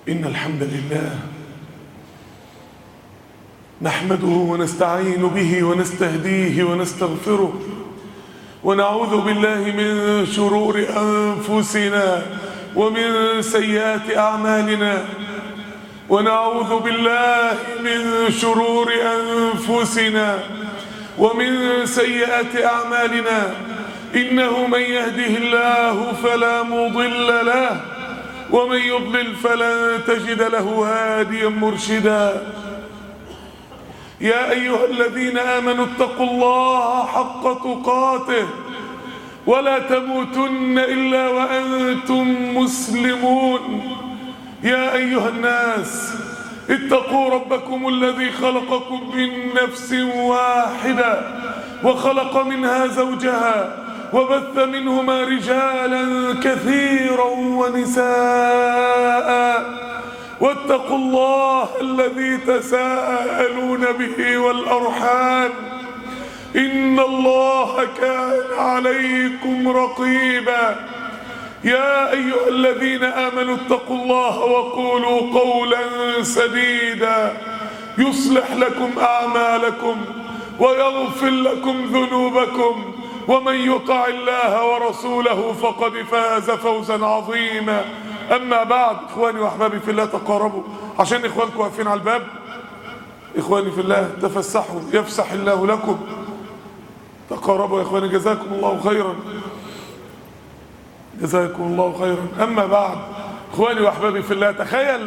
إن الحمد لله نحمده ونستعين به ونستهديه ونستغفره، ونعوذ بالله من شرور أنفسنا ومن سيئات أعمالنا. ونعوذ بالله من شرور أنفسنا ومن سيئات أعمالنا. إنه من يهده الله فلا مضل له، ومن يضلل فلن تجد له هاديا مرشدا. يا أيها الذين آمنوا اتقوا الله حق تقاته ولا تموتن إلا وأنتم مسلمون. يا أيها الناس اتقوا ربكم الذي خلقكم من نفس واحدة وخلق منها زوجها وبث منهما رجالا كثيرا ونساء، واتقوا الله الذي تساءلون به والأرحام إن الله كان عليكم رقيبا. يا أيها الذين آمنوا اتقوا الله وقولوا قولا سديدا يصلح لكم أعمالكم ويغفر لكم ذنوبكم، ومن يطع الله ورسوله فقد فاز فوزا عظيما. أما بعد، إخواني وأحبابي في الله، تقاربوا عشان إخوانكم واقفين على الباب. إخواني في الله، تفسحوا يفسح الله لكم. تقاربوا يا إخواني، جزاكم الله خيرا، جزاكم الله خيرا. أما بعد، إخواني وأحبابي في الله، تخيل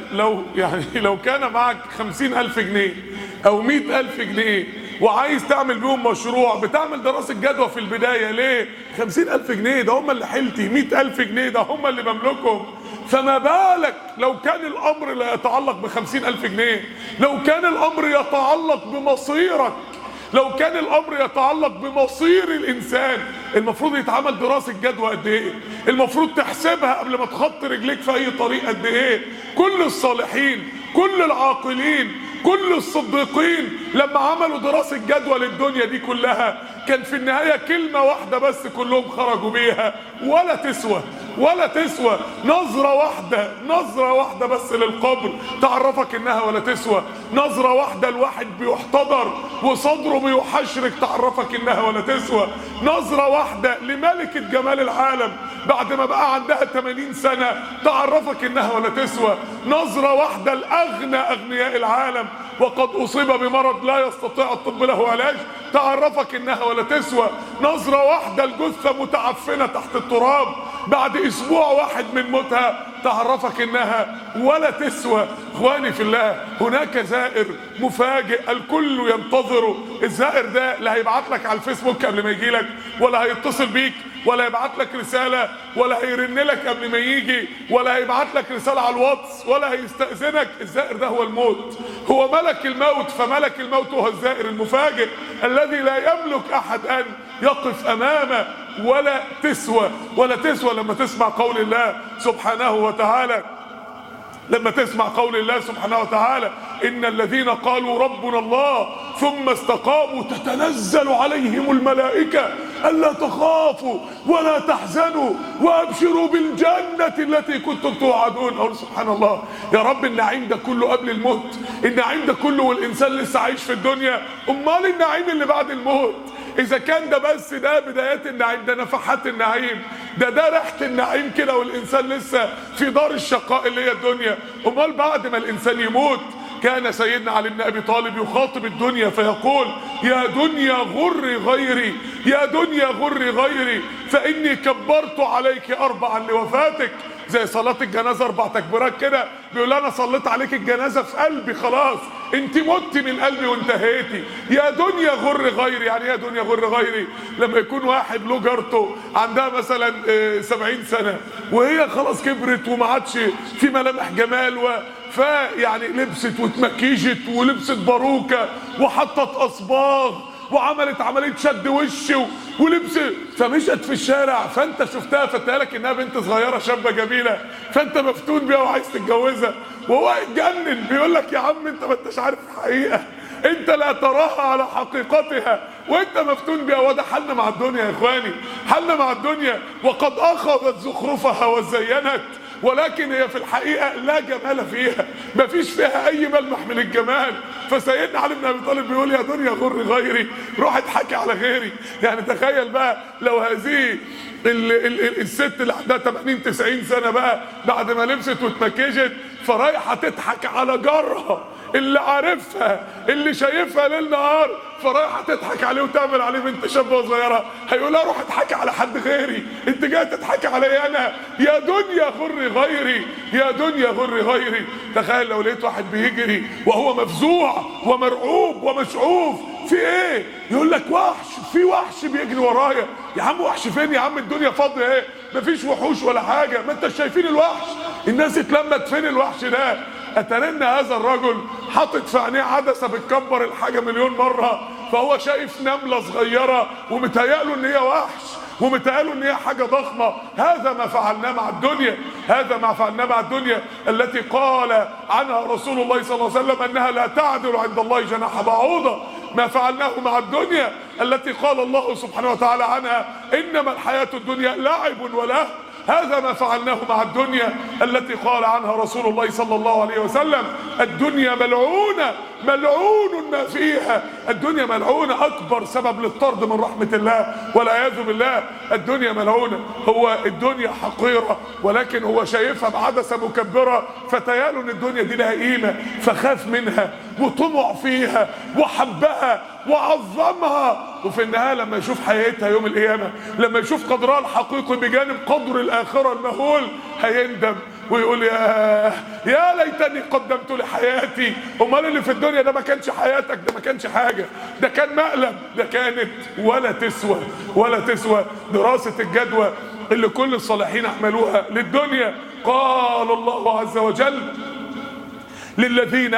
لو كان معك 50,000 جنيه أو 100,000 جنيه وعايز تعمل بيهم مشروع، بتعمل دراسة جدوى في البداية. ليه؟ 50,000 جنيه ده هم اللي حيلتي، 100,000 جنيه ده هم اللي بملكهم، فما بالك لو كان الأمر لا يتعلق ب50,000 جنيه، لو كان الأمر يتعلق بمصيرك، لو كان الأمر يتعلق بمصير الإنسان. المفروض يتعمل دراسة جدوى قد إيه؟ المفروض تحسبها قبل ما تخط رجليك في أي طريق قد إيه؟ كل الصالحين، كل العاقلين، كل الصديقين لما عملوا دراسة جدوى للدنيا دي كلها، كان في النهاية كلمة واحدة بس كلهم خرجوا بيها: ولا تسوى، ولا تسوى. نظرة واحدة، نظرة واحدة بس للقبر تعرفك انها ولا تسوى. نظرة واحدة الواحد بيحتضر وصدره بيحشرك تعرفك انها ولا تسوى. نظرة واحدة لملكة جمال العالم بعد ما بقى عندها 80 سنة تعرفك انها ولا تسوى. نظرة واحدة لأغنى أغنياء العالم وقد أصيب بمرض لا يستطيع الطب له علاج تعرفك انها ولا تسوى. نظرة واحدة الجثة متعفنة تحت التراب بعد اسبوع واحد من موتها تعرفك انها ولا تسوى. اخواني في الله، هناك زائر مفاجئ الكل ينتظره. الزائر ده لا هيبعت لك على الفيسبوك قبل ما يجي لك، ولا هيتصل بيك، ولا يبعت لك رسالة، ولا هيرن لك قبل ما يجي، ولا هيبعت لك رسالة على الواتس، ولا هيستأذنك. الزائر ده هو الموت، هو ملك الموت. فملك الموت هو الزائر المفاجئ الذي لا يملك أحد أن يقف أمامه. ولا تسوى، ولا تسوى. لما تسمع قول الله سبحانه وتعالى، لما تسمع قول الله سبحانه وتعالى: إن الذين قالوا ربنا الله ثم استقاموا تتنزل عليهم الملائكة ألا تخافوا ولا تحزنوا وأبشروا بالجنة التي كنتم توعدون. أقول سبحان الله، يا رب النعيم ده كله قبل الموت، النعيم ده كله والإنسان لسه عايش في الدنيا، أمال النعيم اللي بعد الموت؟ إذا كان ده بس ده بدايات النعيم، ده نفحات النعيم، ده ريحة النعيم كده والإنسان لسه في دار الشقاء اللي هي الدنيا، أمال بعد ما الإنسان يموت؟ كان سيدنا علي بن أبي طالب يخاطب الدنيا فيقول: يا دنيا غري غيري، يا دنيا غري غيري، فإني كبرت عليك 4 لوفاتك. زي صلاة الجنازة 4 تكبيرات كده، بيقول أنا صليت عليك الجنازة في قلبي، خلاص انت مت من قلبي وانتهيتي. يا دنيا غر غيري، يعني يا دنيا غر غيري لما يكون واحد له جارته عندها مثلا 70 سنة وهي خلاص كبرت وما عادش في ملامح جمال، فيعني لبست واتمكيجت ولبست باروكة وحطت أصباغ وعملت عملية شد وش ولبس، فمشت في الشارع، فانت شفتها فتقالك انها بنت صغيرة شابة جميلة، فانت مفتون بيها وعايز تتجوزها، وهو اتجنن بيقول لك: يا عم انت ما انتش عارف الحقيقة، انت لا تراها على حقيقتها وانت مفتون بها. وده حالنا مع الدنيا يا اخواني، حالنا مع الدنيا. وقد اخذت زخرفها وزينت ولكن هي في الحقيقة لا جمال فيها، مفيش فيها أي ملمح من الجمال. فسيدنا علي بن أبي طالب بيقول يا دنيا غر غيري، روح اضحكي على غيري. يعني تخيل بقى لو هذه الست اللي عندها 80 90 سنة بقى بعد ما لبست واتمكجت فرايحة تضحك على جارها اللي عارفها اللي شايفها ليل نهار، فرايحة تضحك عليه وتعمل عليه بنت شابة صغيرة، هيقولها روح اضحكي على حد غيري، انت جاي تضحكي علي انا؟ يا دنيا غر غيري، يا دنيا غر غيري. تخيل لو لقيت واحد بيجري وهو مفزوع ومرعوب ومشعوف، في ايه؟ يقول لك وحش، في وحش بيجري ورايا. يا عم وحش فين يا عم؟ الدنيا فاضيه ايه؟ مفيش وحوش ولا حاجه، ما انت شايفين الوحش. الناس اتلمت فين الوحش ده؟ اترن هذا الرجل حاطط في عينيه عدسه بتكبر الحاجه مليون مره، فهو شايف نمله صغيره ومتهيأله ان هي وحش ومتهيأله ان هي حاجه ضخمه. هذا ما فعلناه مع الدنيا، هذا ما فعلناه مع الدنيا التي قال عنها رسول الله صلى الله عليه وسلم انها لا تعدل عند الله جناح بعوضه. ما فعلناه مع الدنيا التي قال الله سبحانه وتعالى عنها انما الحياه الدنيا لعب ولهو. هذا ما فعلناه مع الدنيا التي قال عنها رسول الله صلى الله عليه وسلم الدنيا ملعونة، ملعون ما فيها. الدنيا ملعونة، أكبر سبب للطرد من رحمة الله والعياذ بالله. الدنيا ملعونة. هو الدنيا حقيرة ولكن هو شايفها بعدسة مكبرة، فتياله ان الدنيا دي لها قيمة فخاف منها وطمع فيها وحبها وعظمها. وفي النهاية لما يشوف حياتها يوم القيامة، لما يشوف قدرها الحقيقي بجانب قدر الآخرة المهول، هيندم ويقول يا ليتني قدمت لحياتي. امال اللي في الدنيا ده ما كانش حياتك، ده ما كانش حاجة، ده كان مقلب، ده كانت ولا تسوى ولا تسوى دراسة الجدوى اللي كل الصالحين عملوها للدنيا. قال الله عز وجل للذين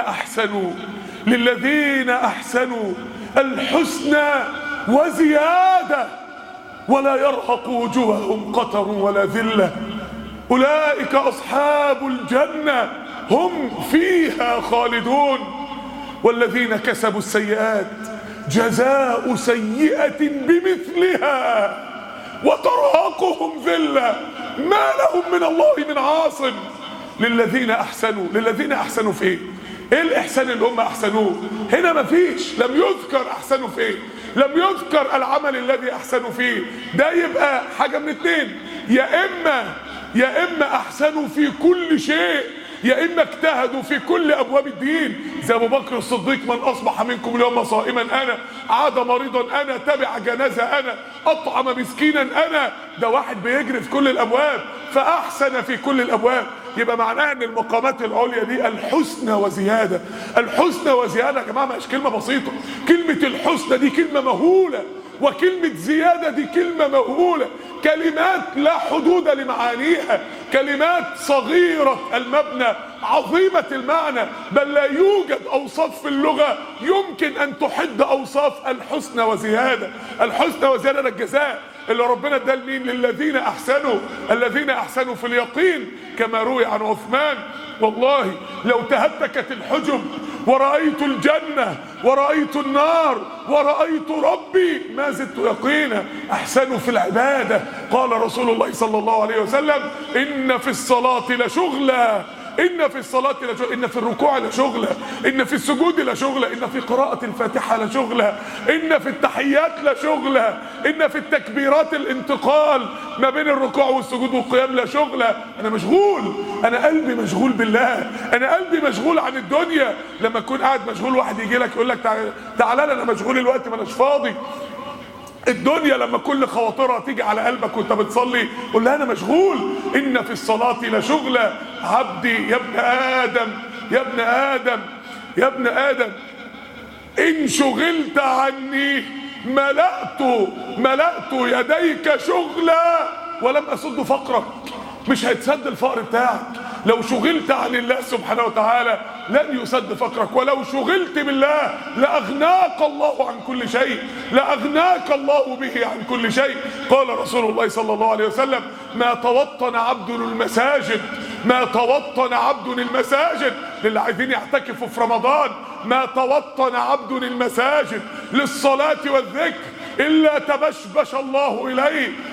أحسنوا الحسنى وزيادة ولا يرهق وجوههم قتر ولا ذلة أولئك أصحاب الجنة هم فيها خالدون. والذين كسبوا السيئات جزاء سيئة بمثلها وترهقهم ذلة ما لهم من الله من عاصم. للذين أحسنوا في ايه الإحسان اللي هم أحسنوه؟ هنا مفيش، لم يذكر أحسنوا في ايه، لم يذكر العمل الذي أحسنوا فيه. ده يبقى حاجة من اتنين، يا إما أحسنوا في كل شيء، يا إما اجتهدوا في كل أبواب الدين زي أبو بكر الصديق، من أصبح منكم اليوم صائما أنا، عاد مريضا أنا، تبع جنازة أنا، أطعم مسكينا أنا. ده واحد بيجري في كل الأبواب فأحسن في كل الأبواب. يبقى معناها ان المقامات العليا دي الحسنى وزيادة. الحسنى وزيادة يا جماعة مش كلمة بسيطة، كلمة الحسنى دي كلمة مهولة، وكلمة زيادة دي كلمة مهولة، كلمات لا حدود لمعانيها، كلمات صغيرة المبنى عظيمة المعنى، بل لا يوجد أوصاف في اللغة يمكن أن تحد أوصاف الحسنى وزيادة. الحسنى وزيادة ده الجزاء اللي ربنا اداه لمين؟ للذين أحسنوا، الذين أحسنوا في اليقين. كما روي عن عثمان والله لو تهتكت الحجب ورأيت الجنة ورأيت النار ورأيت ربي ما زدت يقينا. أحسنوا في العبادة. قال رسول الله صلى الله عليه وسلم إن في الصلاة لشغلا، إن في الصلاة لشغلة، إن في الركوع لشغلة، إن في السجود لشغلة، إن في قراءة الفاتحة لشغلة، إن في التحيات لشغلة، إن في التكبيرات الانتقال ما بين الركوع والسجود والقيام لشغلة. أنا مشغول، أنا قلبي مشغول بالله، أنا قلبي مشغول عن الدنيا. لما تكون قاعد مشغول واحد يجي لك يقول لك تعالى أنا مشغول الوقت ما أناش فاضي. الدنيا لما كل خواطرها تيجي على قلبك وانت بتصلي قول لها انا مشغول. ان في الصلاة لشغلة عبدي يا ابن آدم، يا ابن آدم، يا ابن آدم إن شغلت عني ملأت يديك شغلا ولم أسد فقرك. مش هيتسد الفقر بتاعك لو شغلت عن الله سبحانه وتعالى، لن يسد فقرك. ولو شغلت بالله لأغناك الله عن كل شيء، لأغناك الله به عن كل شيء. قال رسول الله صلى الله عليه وسلم ما توطن عبد المساجد، ما توطن عبد المساجد للي عايزين يعتكفوا في رمضان، ما توطن عبد المساجد للصلاة والذكر إلا تبشبش الله إليه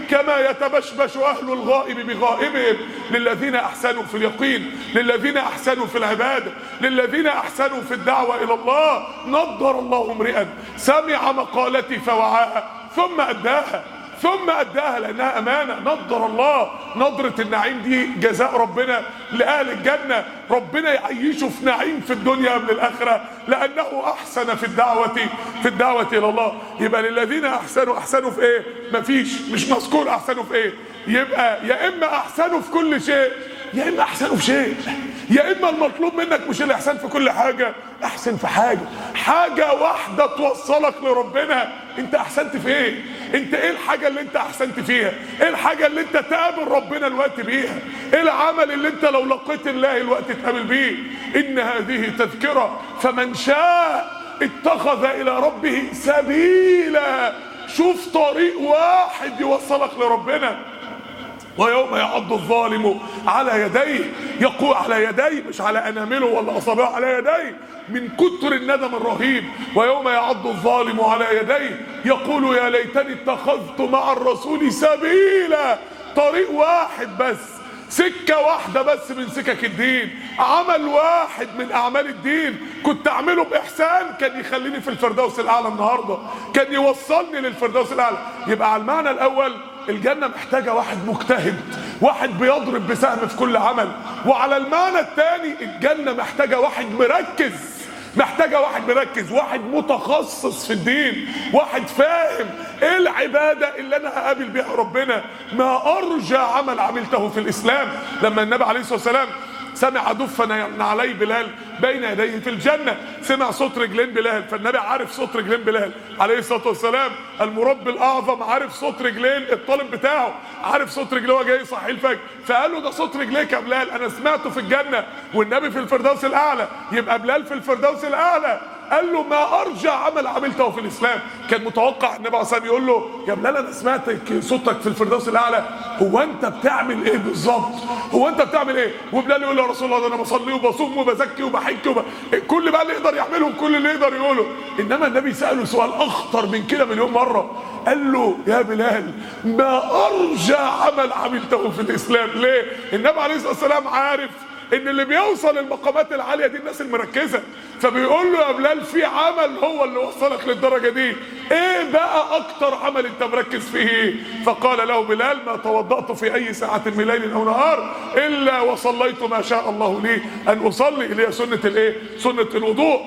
كما يتبشبش اهل الغائب بغائبهم. للذين احسنوا في اليقين، للذين احسنوا في العباده، للذين احسنوا في الدعوه الى الله. نضر الله امرئا سمع مقالتي فوعاها ثم أداها لأنها أمانة. نضر الله. نضرة النعيم دي جزاء ربنا لأهل الجنة، ربنا يعيشه في نعيم في الدنيا قبل الآخرة لأنه أحسن في الدعوة إلى الله. يبقى للذين أحسنوا في إيه؟ مفيش، مش مذكور أحسنوا في إيه. يبقى يا إما أحسنوا في كل شيء يا إما أحسنوا في شيء، يا إما المطلوب منك مش الإحسان في كل حاجة، أحسن في حاجة واحدة توصلك لربنا. أنت أحسنت في إيه؟ أنت إيه الحاجة اللي أنت أحسنت فيها؟ إيه الحاجة اللي أنت تقابل ربنا الوقت بيها؟ إيه العمل اللي أنت لو لقيت الله الوقت تقابل بيه؟ إن هذه تذكرة فمن شاء اتخذ إلى ربه سبيلا. شوف طريق واحد يوصلك لربنا. ويوم يعض الظالم على يديه، يقول على يديه مش على انامله ولا اصابعه، على يديه من كتر الندم الرهيب. ويوم يعض الظالم على يديه يقول يا ليتني اتخذت مع الرسول سبيلا. طريق واحد بس، سكة واحدة بس من سكك الدين، عمل واحد من أعمال الدين كنت أعمله بإحسان كان يخليني في الفردوس الأعلى النهاردة، كان يوصلني للفردوس الأعلى. يبقى على المعنى الأول الجنة محتاجة واحد مجتهد، واحد بيضرب بسهم في كل عمل. وعلى المعنى الثاني الجنة محتاجة واحد مركز، واحد متخصص في الدين، واحد فاهم ايه العبادة اللي انا هقابل بيها ربنا. ما ارجى عمل عملته في الاسلام. لما النبي عليه الصلاة والسلام سمع دفا علي بلال بين يديه في الجنة، سمع صوت رجلين بلال، فالنبي عارف صوت رجلين بلال عليه الصلاة والسلام، المربي الأعظم عارف صوت رجلين الطالب بتاعه، عارف صوت رجليه وهو جاي صحي الفجر، فقال له ده صوت رجليك يا بلال، أنا سمعته في الجنة والنبي في الفردوس الأعلى، يبقى بلال في الفردوس الأعلى. قال له ما ارجع عمل عملته في الاسلام. كان متوقع النبي عليه الصلاه والسلام يقول له يا بلال انا سمعتك صوتك في الفردوس الاعلى، هو انت بتعمل ايه بالظبط؟ وبلال يقول له يا رسول الله ده انا بصلي وبصوم وبزكي وبحج كل بقى اللي يقدر يعملهم، كل اللي يقدر يقوله. انما النبي ساله سؤال اخطر من كده مليون مره، قال له يا بلال ما ارجع عمل عملته في الاسلام. ليه؟ النبي عليه الصلاه والسلام عارف ان اللي بيوصل المقامات العاليه دي الناس المركزه، فبيقول له يا بلال في عمل هو اللي وصلك للدرجه دي، ايه بقى اكتر عمل انت مركز فيه؟ فقال له بلال ما توضأت في اي ساعه من ليل او نهار الا وصليت ما شاء الله لي ان اصلي، اللي هي سنه الايه؟ سنه الوضوء.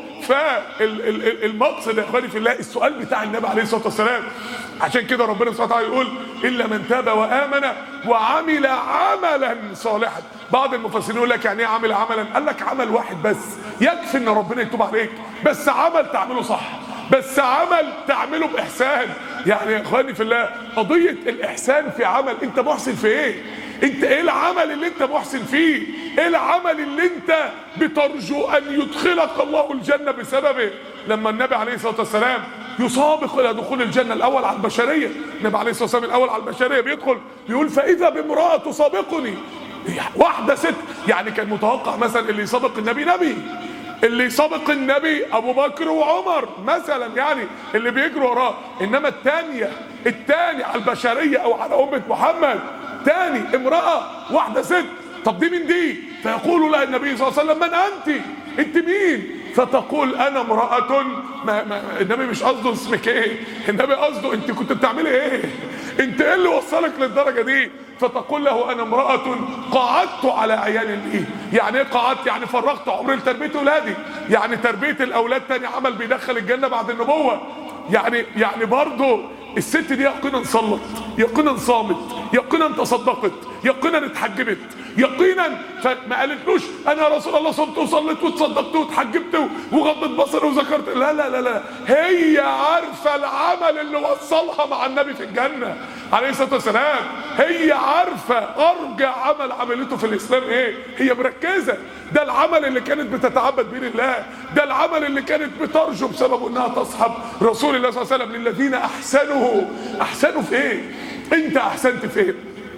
فالمقصد يا اخواني في الله السؤال بتاع النبي عليه الصلاه والسلام. عشان كده ربنا سبحانه وتعالى يقول الا من تاب وامن وعمل عملا صالحا. بعض المفسرين يقول لك يعني ايه عمل عملا؟ قال لك عمل واحد بس يكفي ان ربنا يتوب عليك، بس عمل تعمله صح، بس عمل تعمله باحسان. يعني يا اخواني في الله قضيه الاحسان في عمل، انت محسن في ايه؟ انت ايه العمل اللي انت محسن فيه؟ ايه العمل اللي انت بترجو ان يدخلك الله الجنه بسببه؟ لما النبي عليه الصلاه والسلام يسابق الى دخول الجنه الاول على البشريه، النبي عليه الصلاه والسلام الاول على البشريه بيدخل بيقول فاذا بامراه تسابقني، واحده ست. يعني كان متوقع مثلا اللي يسابق النبي نبي، اللي يسابق النبي ابو بكر وعمر مثلا، يعني اللي بيجروا وراه. انما الثاني على البشريه او على امه محمد تاني امراه واحده ست. طب دي مين دي؟ فيقول لها النبي صلى الله عليه وسلم من انت مين؟ فتقول انا امراه. النبي مش قصده اسمك ايه، النبي قصده انت كنت بتعملي ايه، انت ايه اللي وصلك للدرجه دي؟ فتقول له انا امراه قعدت على عيال لي. يعني ايه قعدت؟ يعني فرغت عمري لتربيه اولادي. يعني تربيه الاولاد تاني عمل بيدخل الجنه بعد النبوه. يعني برضه الست دي يقينا صلت، يقينا صامت، يقينا تصدقت، يقينا اتحجبت، يقينا فما قالتلوش انا يا رسول الله صمت وصليت وتصدقت واتحجبت وغضت بصري وذكرت، لا لا لا لا، هي عارفه العمل اللي وصلها مع النبي في الجنه عليه الصلاه والسلام. هي عارفه ارجع عمل عملته في الاسلام ايه، هي مركزه. ده العمل اللي كانت بتتعبد بين الله، ده العمل اللي كانت بترجو بسببه انها تصحب رسول الله صلى الله عليه وسلم. للذين احسنوا في ايه؟ انت احسنت في ايه؟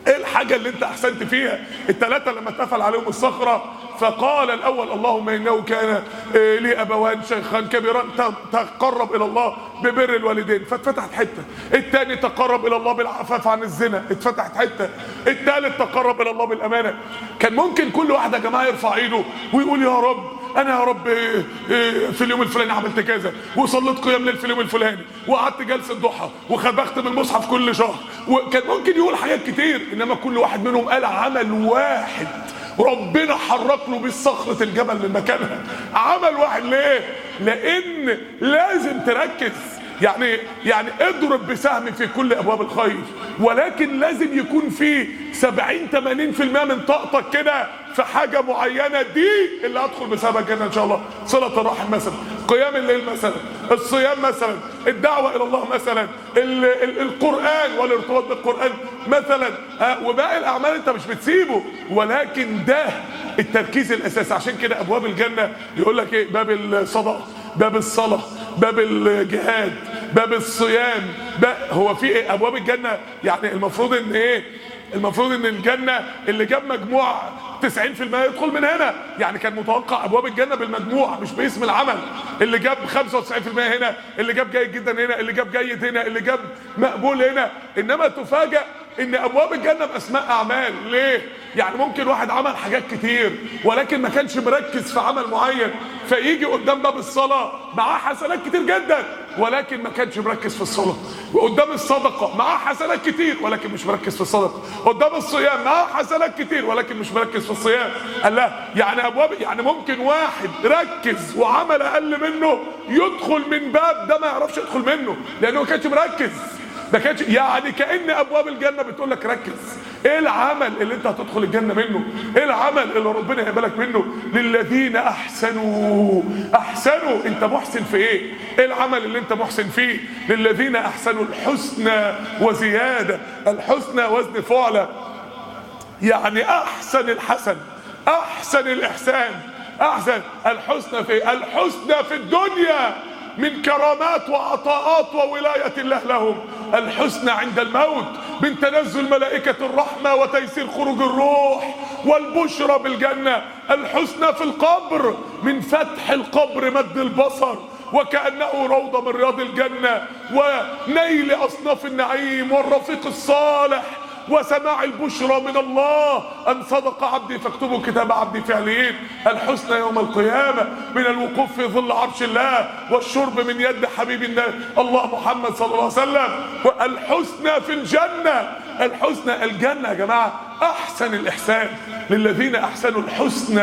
ايه الحاجة اللي انت احسنت فيها؟ الثلاثة لما اتقفل عليهم الصخرة فقال الاول اللهم انه كان لي ابوان شيخان كبيران تقرب الى الله ببر الوالدين فاتفتحت حتة. الثاني تقرب الى الله بالعفاف عن الزنا اتفتحت حتة. الثالث تقرب الى الله بالامانة. كان ممكن كل واحد يا جماعة يرفع ايده ويقول يا رب انا يا رب في اليوم الفلاني عملت كذا وصليت قيام ليل في اليوم الفلاني وقعدت جلسه ضحى وختمت بالمصحف كل شهر. وكان ممكن يقول حاجات كتير، انما كل واحد منهم قال عمل واحد ربنا حرك له بيه صخره الجبل من مكانها. عمل واحد. ليه؟ لان لازم تركز. يعني اضرب بسهم في كل ابواب الخير، ولكن لازم يكون في 70-80% من طاقتك كده في حاجه معينه، دي اللي هدخل بسببها الجنه ان شاء الله. صله الرحم مثلا، قيام الليل مثلا، الصيام مثلا، الدعوه الى الله مثلا، القران والارتباط بالقران مثلا، وباقي الاعمال انت مش بتسيبه، ولكن ده التركيز الاساسي. عشان كده ابواب الجنه يقول لك ايه؟ باب الصدقه، باب الصلاه، باب الجهاد، باب الصيام. هو في ايه ابواب الجنه؟ يعني المفروض ان ايه؟ المفروض ان الجنه اللي جاب مجموع 90% يدخل من هنا. يعني كان متوقع ابواب الجنه بالمجموع مش باسم العمل. اللي جاب 95% هنا، اللي جاب جيد جدا هنا، اللي جاب جيد هنا، اللي جاب مقبول هنا. انما تفاجأ ان ابواب الجنه باسماء اعمال. ليه؟ يعني ممكن واحد عمل حاجات كتير ولكن ما كانش مركز في عمل معين، فيجي قدام باب الصلاه معاه حسنات كتير جدا ولكن ما كانش مركز في الصلاه. وقدام الصدقه معاه حسنات كتير ولكن مش مركز في الصدقه. قدام الصيام معاه حسنات كتير ولكن مش مركز في الصيام. قال لا، يعني ابواب، يعني ممكن واحد ركز وعمل اقل منه يدخل من باب ده ما يعرفش يدخل منه لانه ما كانش مركز. ما كانش، يعني كأن ابواب الجنه بتقول لك ركز. ايه العمل اللي انت هتدخل الجنه منه؟ ايه العمل اللي ربنا هيقبلك منه؟ للذين احسنوا. انت محسن في ايه؟ ايه العمل اللي انت محسن فيه؟ للذين احسنوا الحسنى وزياده. الحسنى وزن فعلة، يعني احسن الحسن، احسن الاحسان، احسن الحسنى في الحسنى في الدنيا من كرامات وعطاءات وولاية الله لهم. الحسنى عند الموت من تنزل ملائكة الرحمة وتيسير خروج الروح والبشرى بالجنة. الحسنى في القبر من فتح القبر مد البصر وكأنه روضة من رياض الجنة ونيل أصناف النعيم والرفيق الصالح وسماع البشرى من الله أن صدق عبدي فاكتبوا كتاب عبدي في عليين. الحسنى يوم القيامة من الوقوف في ظل عرش الله والشرب من يد حبيب الله محمد صلى الله عليه وسلم. والحسنى في الجنة. الحسنى الجنة يا جماعة أحسن الإحسان. للذين أحسنوا الحسنى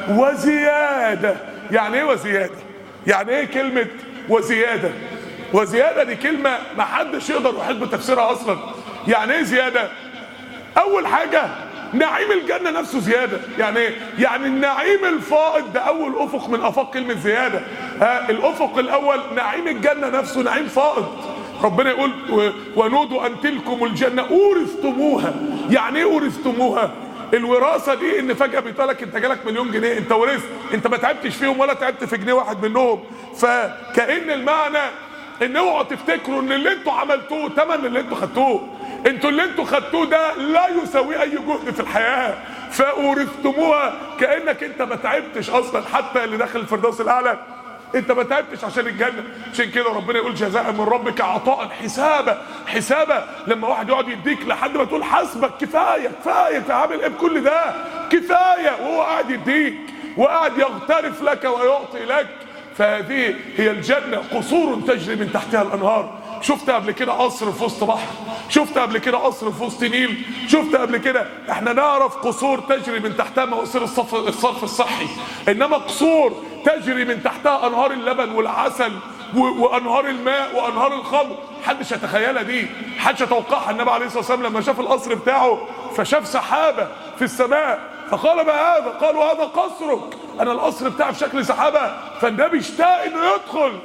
وزيادة. يعني إيه وزيادة؟ يعني إيه كلمة وزيادة؟ وزيادة دي كلمة ما حدش يقدر يحط بتفسيرها أصلا. يعني إيه زيادة؟ اول حاجة نعيم الجنة نفسه زيادة. يعني ايه؟ يعني النعيم الفائض ده اول افق من افاق كلمة زيادة. الافق الاول نعيم الجنة نفسه نعيم فائض. ربنا يقول ونودوا ان تلكم الجنة اورثتموها. يعني ايه اورثتموها؟ الوراثة دي ان فجأة بيطلق انت جالك مليون جنيه، انت ورثت، انت ما تعبتش فيهم ولا تعبت في جنيه واحد منهم. فكأن المعنى ان اوعوا تفتكروا ان اللي انتوا عملتوه تمن اللي انتوا خدتوه. انتوا اللي انتوا خدتوه ده لا يساوي اي جهد في الحياة. فاورثتموها كأنك انت ما تعبتش اصلا. حتى اللي داخل الفردوس الاعلى انت ما تعبتش عشان الجنة. عشان كده ربنا يقول جزاء من ربك عطاء حسابا. لما واحد يقعد يديك لحد ما تقول حسبك كفاية عامل ايه بكل ده؟ كفاية، وهو قاعد يديك وقاعد يغترف لك ويعطي لك. فهذه هي الجنة، قصور تجري من تحتها الانهار. شفت قبل كده قصر في وسط بحر؟ شفت قبل كده قصر في وسط نيل؟ شفت قبل كده؟ احنا نعرف قصور تجري من تحتها مواسير الصرف الصحي، انما قصور تجري من تحتها انهار اللبن والعسل وانهار الماء وانهار الخمر. محدش يتخيلها دي، محدش يتوقعها. النبي عليه الصلاه والسلام لما شاف القصر بتاعه فشاف سحابه في السماء فقال ما هذا؟ قالوا هذا قصرك. انا القصر بتاعي في شكل سحابه. فالنبي اشتاق انه يدخل.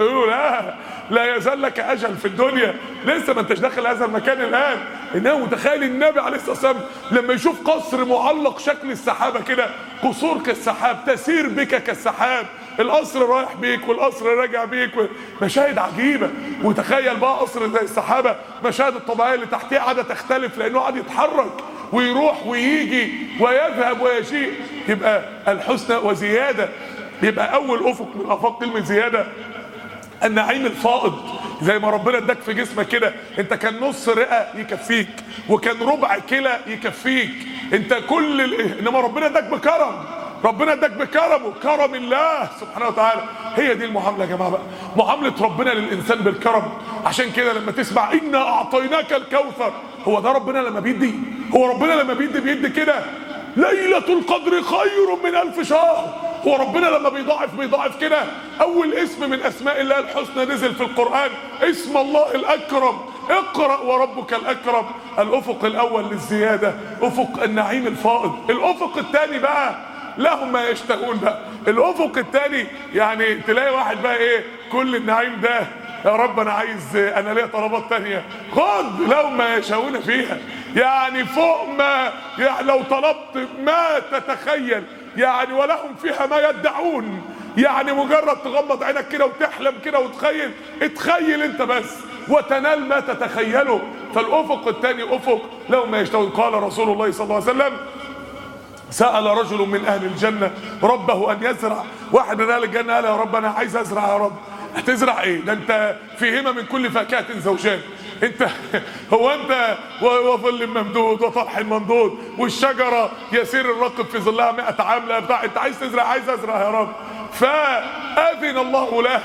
لا يزال لك اجل في الدنيا، لسه ما انتش داخل هذا المكان الان. انه متخيل النبي عليه الصلاه والسلام لما يشوف قصر معلق شكل السحابه كده، قصور كالسحاب تسير بك كالسحاب، القصر رايح بيك والقصر راجع بيك، مشاهد عجيبه. وتخيل بقى قصر زي السحابه، مشاهد الطبيعيه اللي تحتيه قاعده تختلف لانه قاعد يتحرك. ويروح ويجي ويذهب ويجيء، يبقى الحسنى وزيادة. يبقى اول افق من افاق كلمة زيادة النعيم الفائض. زي ما ربنا اداك في جسمك كده، انت كان نص رئة يكفيك، وكان ربع كلى يكفيك، انت انما ربنا اداك بكرم، ربنا اداك بكرمه، كرم الله سبحانه وتعالى. هي دي المعامله يا جماعه بقى، معامله ربنا للانسان بالكرم. عشان كده لما تسمع انا اعطيناك الكوثر، هو ده ربنا لما بيدي؟ هو ربنا لما بيدي كده؟ ليله القدر خير من 1000 شهر. هو ربنا لما بيضاعف كده؟ اول اسم من اسماء الله الحسنى نزل في القرآن اسم الله الاكرم، اقرأ وربك الاكرم. الافق الاول للزيادة افق النعيم الفائض. الافق الثاني بقى لهم ما يشتهون بقى. الافق الثاني يعني تلاقي واحد بقى ايه، كل النعيم ده يا رب انا ليا طلبات تانية، خد لهم ما يشاءون فيها. يعني فوق ما يعني لو طلبت ما تتخيل، يعني ولهم فيها ما يدعون. يعني مجرد تغمض عينك كده وتحلم كده وتخيل، اتخيل انت بس وتنال ما تتخيله. فالافق الثاني افق لهم ما يشتهون. قال رسول الله صلى الله عليه وسلم سأل رجل من اهل الجنة ربه ان يزرع. واحد من اهل الجنة قال يا رب انا عايز ازرع. يا رب هتزرع ايه؟ ده انت فيهما من كل فاكهة زوجان. انت هو انت وظل ممدود وطلح ممدود والشجرة يسير الرقب في ظلها 100 عام لا بتاع. انت عايز تزرع؟ عايز ازرع يا رب. فأذن الله له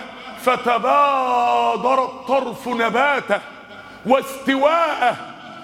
فتبادر الطرف نباته واستواءه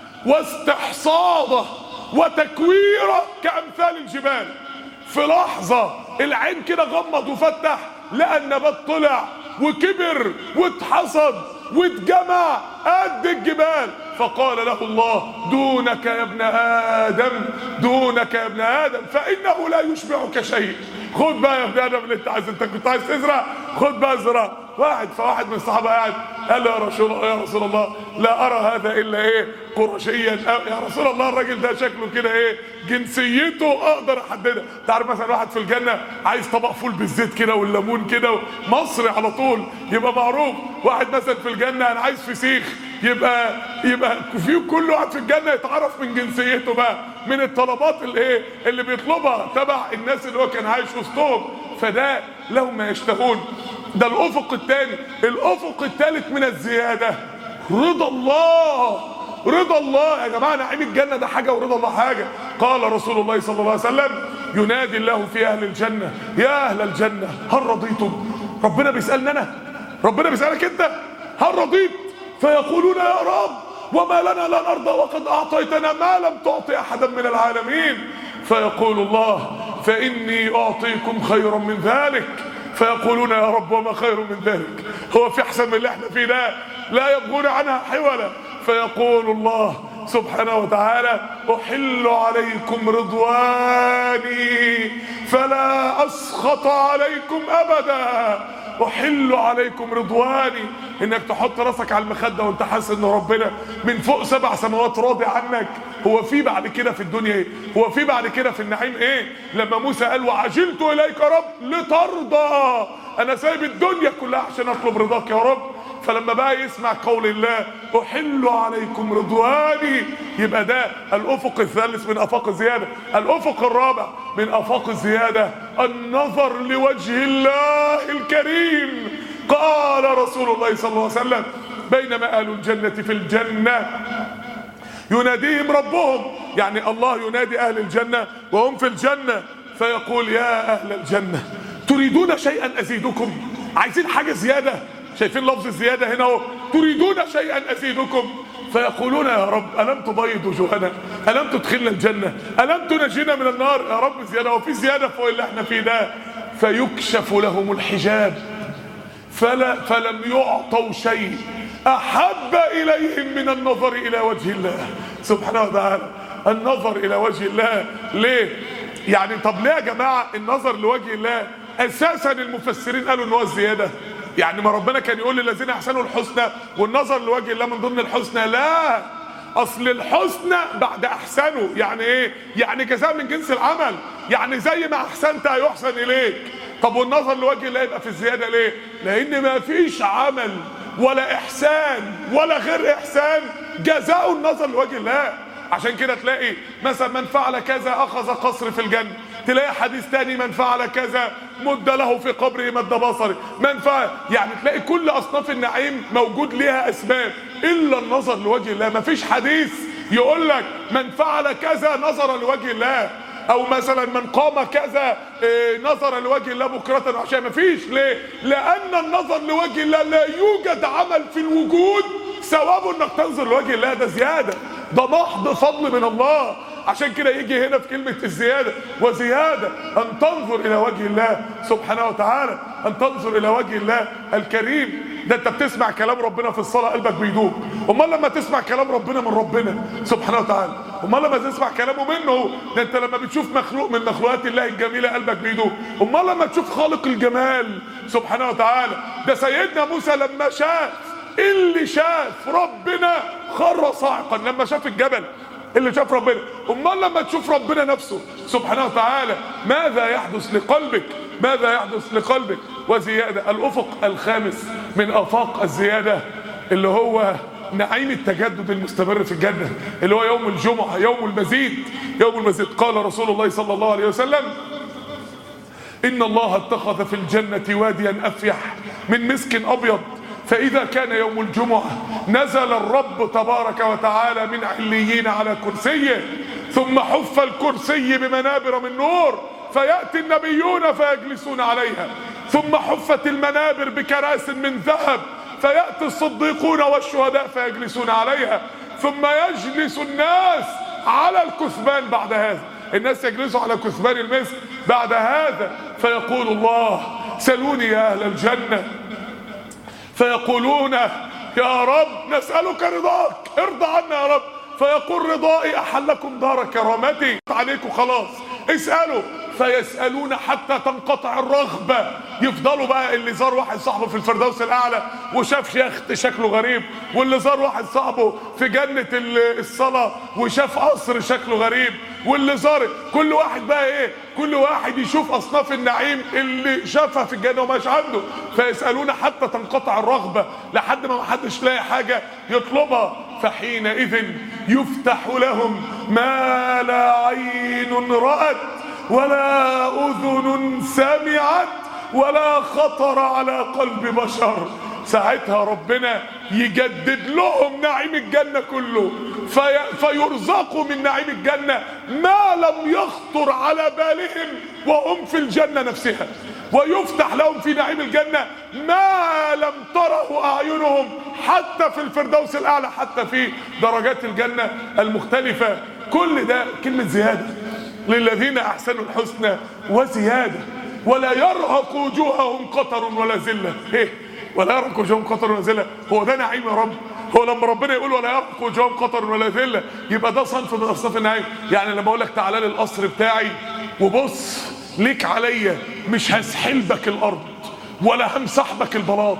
واستحصاده وتكويره كأمثال الجبال. في لحظة العين كده غمض وفتح لقى النبات طلع وكبر واتحصد واتجمع قد الجبال. فقال له الله دونك يا ابن آدم، دونك يا ابن آدم فإنه لا يشبعك شيء. خد بقى يا ابن آدم اللي انت عايز، انت كنت عايز تزرع، خد بقى ازرع. فواحد من الصحابة قاعد قال له يا رسول الله لا أرى هذا إلا إيه قرشيا. يا رسول الله الراجل ده شكله كده إيه جنسيته أقدر أحددها. تعرف مثلا واحد في الجنة عايز طبق فول بالزيت كده والليمون كده مصري على طول يبقى معروف. واحد مثلا في الجنة أنا عايز فسيخ، يبقى في كل واحد في الجنة يتعرف من جنسيته بقى، من الطلبات اللي بيطلبها تبع الناس اللي هو كان عايش وسطهم. فده لهم ما يشتهون. ده الافق الثاني. الافق الثالث من الزيادة رضا الله. رضا الله يا جماعة، نعيم الجنة ده حاجة ورضا الله حاجة. قال رسول الله صلى الله عليه وسلم ينادي الله في اهل الجنة يا اهل الجنة هل رضيتم؟ ربنا بيسألنا انا، ربنا بيسألك انت هل رضيت؟ فيقولون يا رب وما لنا لا نرضى وقد اعطيتنا ما لم تعطي احدا من العالمين. فيقول الله فاني اعطيكم خيرا من ذلك. فيقولون يا رب وما خير من ذلك؟ هو في احسن من اللي احنا فيه ده؟ لا يبغون عنها حولا. فيقول الله سبحانه وتعالى احل عليكم رضواني فلا اسخط عليكم ابدا. احل عليكم رضواني، انك تحط راسك على المخده وانت حاسس ان ربنا من فوق 7 سماوات راضي عنك. هو في بعد كده في الدنيا ايه؟ هو في بعد كده في النعيم ايه؟ لما موسى قال وعجلت اليك يا رب لترضى، انا سايب الدنيا كلها عشان اطلب رضاك يا رب. فلما بقى يسمع قول الله احل عليكم رضواني، يبقى ده الافق الثالث من افاق الزياده. الافق الرابع من افاق الزياده النظر لوجه الله الكريم. قال رسول الله صلى الله عليه وسلم بينما اهل الجنه في الجنه يناديهم ربهم، يعني الله ينادي اهل الجنه وهم في الجنه فيقول يا اهل الجنه تريدون شيئا ازيدكم؟ عايزين حاجه زياده؟ شايفين لفظ الزيادة هنا اهو، تريدون شيئا أزيدكم؟ فيقولون يا رب ألم تبيض وجوهنا؟ ألم تدخلنا الجنة؟ ألم تنجينا من النار؟ يا رب زيادة، وفي زيادة فوق اللي احنا فيه ده. فيكشف لهم الحجاب فلم يعطوا شيء أحب إليهم من النظر إلى وجه الله سبحانه وتعالى. النظر إلى وجه الله ليه؟ يعني طب ليه يا جماعة النظر لوجه الله أساسا المفسرين قالوا إن هو الزيادة؟ يعني ما ربنا كان يقول للذين احسنوا الحسنى والنظر لوجه الله من ضمن الحسنى؟ لا، اصل الحسنى بعد احسنوا. يعني ايه؟ يعني جزاء من جنس العمل، يعني زي ما احسنت هيحسن اليك. طب والنظر لوجه الله يبقى في الزياده ليه؟ لان ما فيش عمل ولا احسان ولا غير احسان جزاء النظر لوجه الله. عشان كده تلاقي مثلا من فعل كذا اخذ قصر في الجنه، تلاقي حديث تاني من فعل كذا مد له في قبره مد بصره، من فعل، يعني تلاقي كل اصناف النعيم موجود ليها اسباب الا النظر لوجه الله. مفيش حديث يقول لك من فعل كذا نظر لوجه الله، او مثلا من قام كذا نظر لوجه الله بكرة وعشاء. مفيش. ليه؟ لان النظر لوجه الله لا يوجد عمل في الوجود ثوابه انك تنظر لوجه الله، ده زيادة، ده محض فضل من الله. عشان كده يجي هنا في كلمة الزيادة، وزيادة ان تنظر الى وجه الله سبحانه وتعالى، ان تنظر الى وجه الله الكريم. ده انت بتسمع كلام ربنا في الصلاة قلبك بيدوب، امال لما تسمع كلام ربنا من ربنا سبحانه وتعالى، امال لما تسمع كلامه منه، ده انت لما بتشوف مخلوق من مخلوقات الله الجميلة قلبك بيدوب، امال لما تشوف خالق الجمال سبحانه وتعالى. ده سيدنا موسى لما شاف اللي شاف ربنا خر صاعقا، لما شاف الجبل اللي شاف ربنا، امال لما تشوف ربنا نفسه سبحانه وتعالى ماذا يحدث لقلبك؟ ماذا يحدث لقلبك؟ وزيادة. الافق الخامس من افاق الزيادة اللي هو نعيم التجدد المستمر في الجنة، اللي هو يوم الجمعة، يوم المزيد، يوم المزيد. قال رسول الله صلى الله عليه وسلم: إن الله اتخذ في الجنة واديا أفيح من مسك أبيض، فإذا كان يوم الجمعة نزل الرب تبارك وتعالى من عليين على كرسيه، ثم حف الكرسي بمنابر من نور، فيأتي النبيون فيجلسون عليها، ثم حفت المنابر بكراس من ذهب، فيأتي الصديقون والشهداء فيجلسون عليها، ثم يجلس الناس على الكثبان بعد هذا، الناس يجلسوا على كثبان المسك بعد هذا، فيقول الله: سلوني يا أهل الجنة، فيقولون: يا رب نسألك رضاك، ارضى عنا يا رب، فيقول: رضائي أحلكم دار كرامتي، عليكم خلاص اسألوا، فيسألون حتى تنقطع الرغبة. يفضلوا بقى اللي زار واحد صاحبه في الفردوس الأعلى وشاف يخت شكله غريب، واللي زار واحد صاحبه في جنة الصلاة وشاف قصر شكله غريب، واللي زار كل واحد بقى ايه، كل واحد يشوف أصناف النعيم اللي شافها في الجنة وماش عنده. فيسألون حتى تنقطع الرغبة لحد ما محدش لاقي حاجة يطلبها، فحينئذ يفتح لهم ما لا عين رأت ولا أذن سمعت ولا خطر على قلب بشر. ساعتها ربنا يجدد لهم نعيم الجنة كله، فيرزقوا من نعيم الجنة ما لم يخطر على بالهم وهم في الجنة نفسها، ويفتح لهم في نعيم الجنة ما لم تره أعينهم حتى في الفردوس الأعلى، حتى في درجات الجنة المختلفة. كل ده كلمة زيادة. للذين أحسنوا الحسنى وزيادة ولا يرهق وجوههم قطر ولا ذلة. ايه ولا يرهق وجوههم قطر ولا ذلة؟ هو ده نعيم يا رب؟ هو لما ربنا يقول ولا يرهق وجوههم قطر ولا ذلة يبقى ده صنف من أصناف النعيم؟ يعني لما أقول لك تعالى لي القصر بتاعي وبص ليك عليا، مش هسحلبك الأرض ولا همسحبك البلاط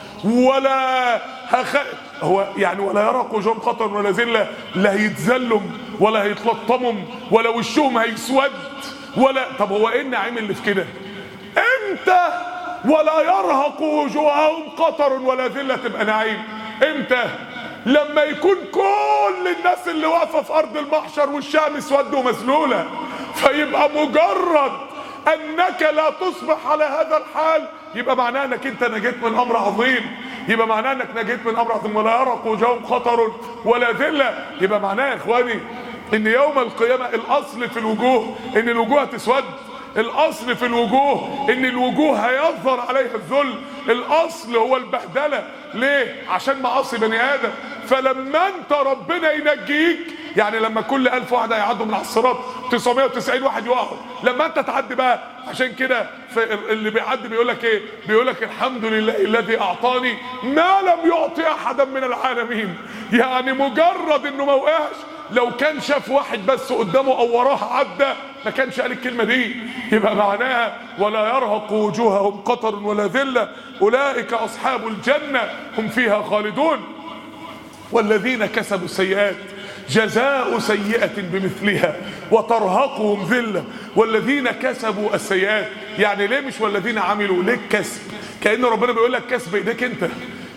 ولا هو يعني ولا يرهق وجوههم قطر ولا ذلة، لا هيتذلم ولا هيتلطمم ولا وشهم هيسود ولا. طب هو ايه النعيم اللي في كده؟ امتى ولا يرهق وجوههم قطر ولا ذلة تبقى نعيم؟ امتى؟ لما يكون كل الناس اللي واقفه في ارض المحشر وشها مسود ومذلوله، فيبقى مجرد انك لا تصبح على هذا الحال يبقى معناه انك انت نجيت من امر عظيم، يبقى معناه انك نجيت من امر عظيم. ولا يرهق وجوههم قطر ولا ذله، يبقى معناه يا اخواني ان يوم القيامه الاصل في الوجوه ان الوجوه تسود، الاصل في الوجوه ان الوجوه هيظهر عليها الذل، الاصل هو البهدله. ليه؟ عشان معاصي بني ادم. فلما انت ربنا ينجيك، يعني لما كل 1000 واحد هيعدوا من على الصراط 990 واحد يقعوا، لما انت تعدي بقى. عشان كده اللي بيعدي بيقول لك ايه؟ بيقول لك الحمد لله الذي اعطاني ما لم يعطي احدا من العالمين. يعني مجرد انه ما وقعش، لو كان شاف واحد بس قدامه او وراه عدى ما كانش قال الكلمه دي. يبقى معناها ولا يرهق وجوههم قطر ولا ذله، اولئك اصحاب الجنه هم فيها خالدون. والذين كسبوا السيئات جزاء سيئة بمثلها وترهقهم ذلة. والذين كسبوا السيئات، يعني ليه مش والذين عملوا؟ ليه الكسب؟ كأن ربنا بيقول لك كسب ايديك انت،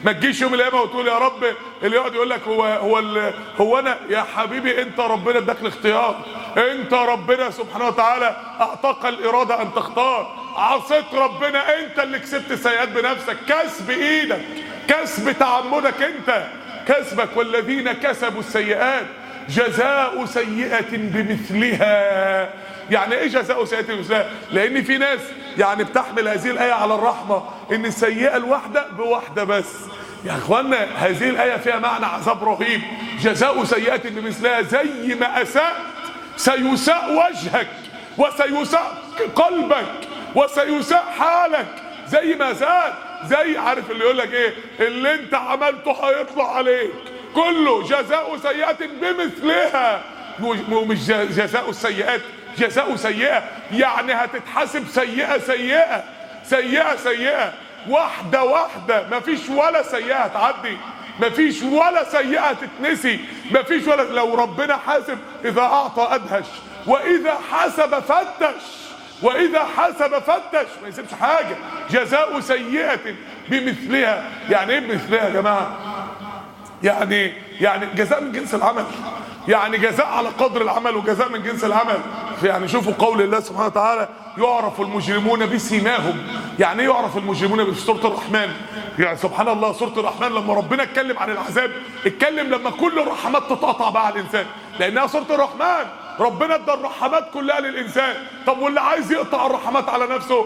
ما تجيش يوم القيامه وتقول يا رب، اللي يقعد يقول لك هو انا، يا حبيبي انت ربنا اداك الاختيار، انت ربنا سبحانه وتعالى اعطاك الاراده ان تختار، عصيت ربنا انت اللي كسبت سيئات بنفسك، كسب ايدك، كسب تعمدك انت، كسبك. والذين كسبوا السيئات جزاء سيئة بمثلها. يعني ايه جزاء سيئة بمثلها؟ لان في ناس يعني بتحمل هذه الآية على الرحمة، ان السيئة الواحدة بواحدة بس. يا اخوانا هذه الآية فيها معنى عذاب رهيب. جزاء سيئة بمثلها، زي ما اسأت سيساء وجهك وسيساء قلبك وسيساء حالك، زي ما اسأت. زي عارف اللي يقول لك ايه، اللي انت عملته هيطلع عليك كله، جزاء سيئة بمثلها. مش جزاء السيئات جزاء سيئة، يعني هتتحاسب سيئة سيئة سيئة سيئة، واحدة واحدة، مفيش ولا سيئة هتعدي، مفيش ولا سيئة تتنسي، مفيش ولا. لو ربنا حاسب إذا أعطى أدهش، وإذا حسب فتش، وإذا حسب فتش، ما يسيبش حاجة. جزاء سيئة بمثلها. يعني إيه بمثلها يا جماعة؟ يعني جزاء من جنس العمل، يعني جزاء على قدر العمل وجزاء من جنس العمل. يعني شوفوا قول الله سبحانه وتعالى: يعرف المجرمون بسيماهم. يعني ايه يعرف المجرمون؟ في سورة الرحمن. يعني سبحان الله، سورة الرحمن لما ربنا اتكلم عن العذاب، اتكلم لما كل الرحمات تتقطع بقى على الانسان، لانها سورة الرحمن. ربنا ادى الرحمات كلها للانسان، طب واللي عايز يقطع الرحمات على نفسه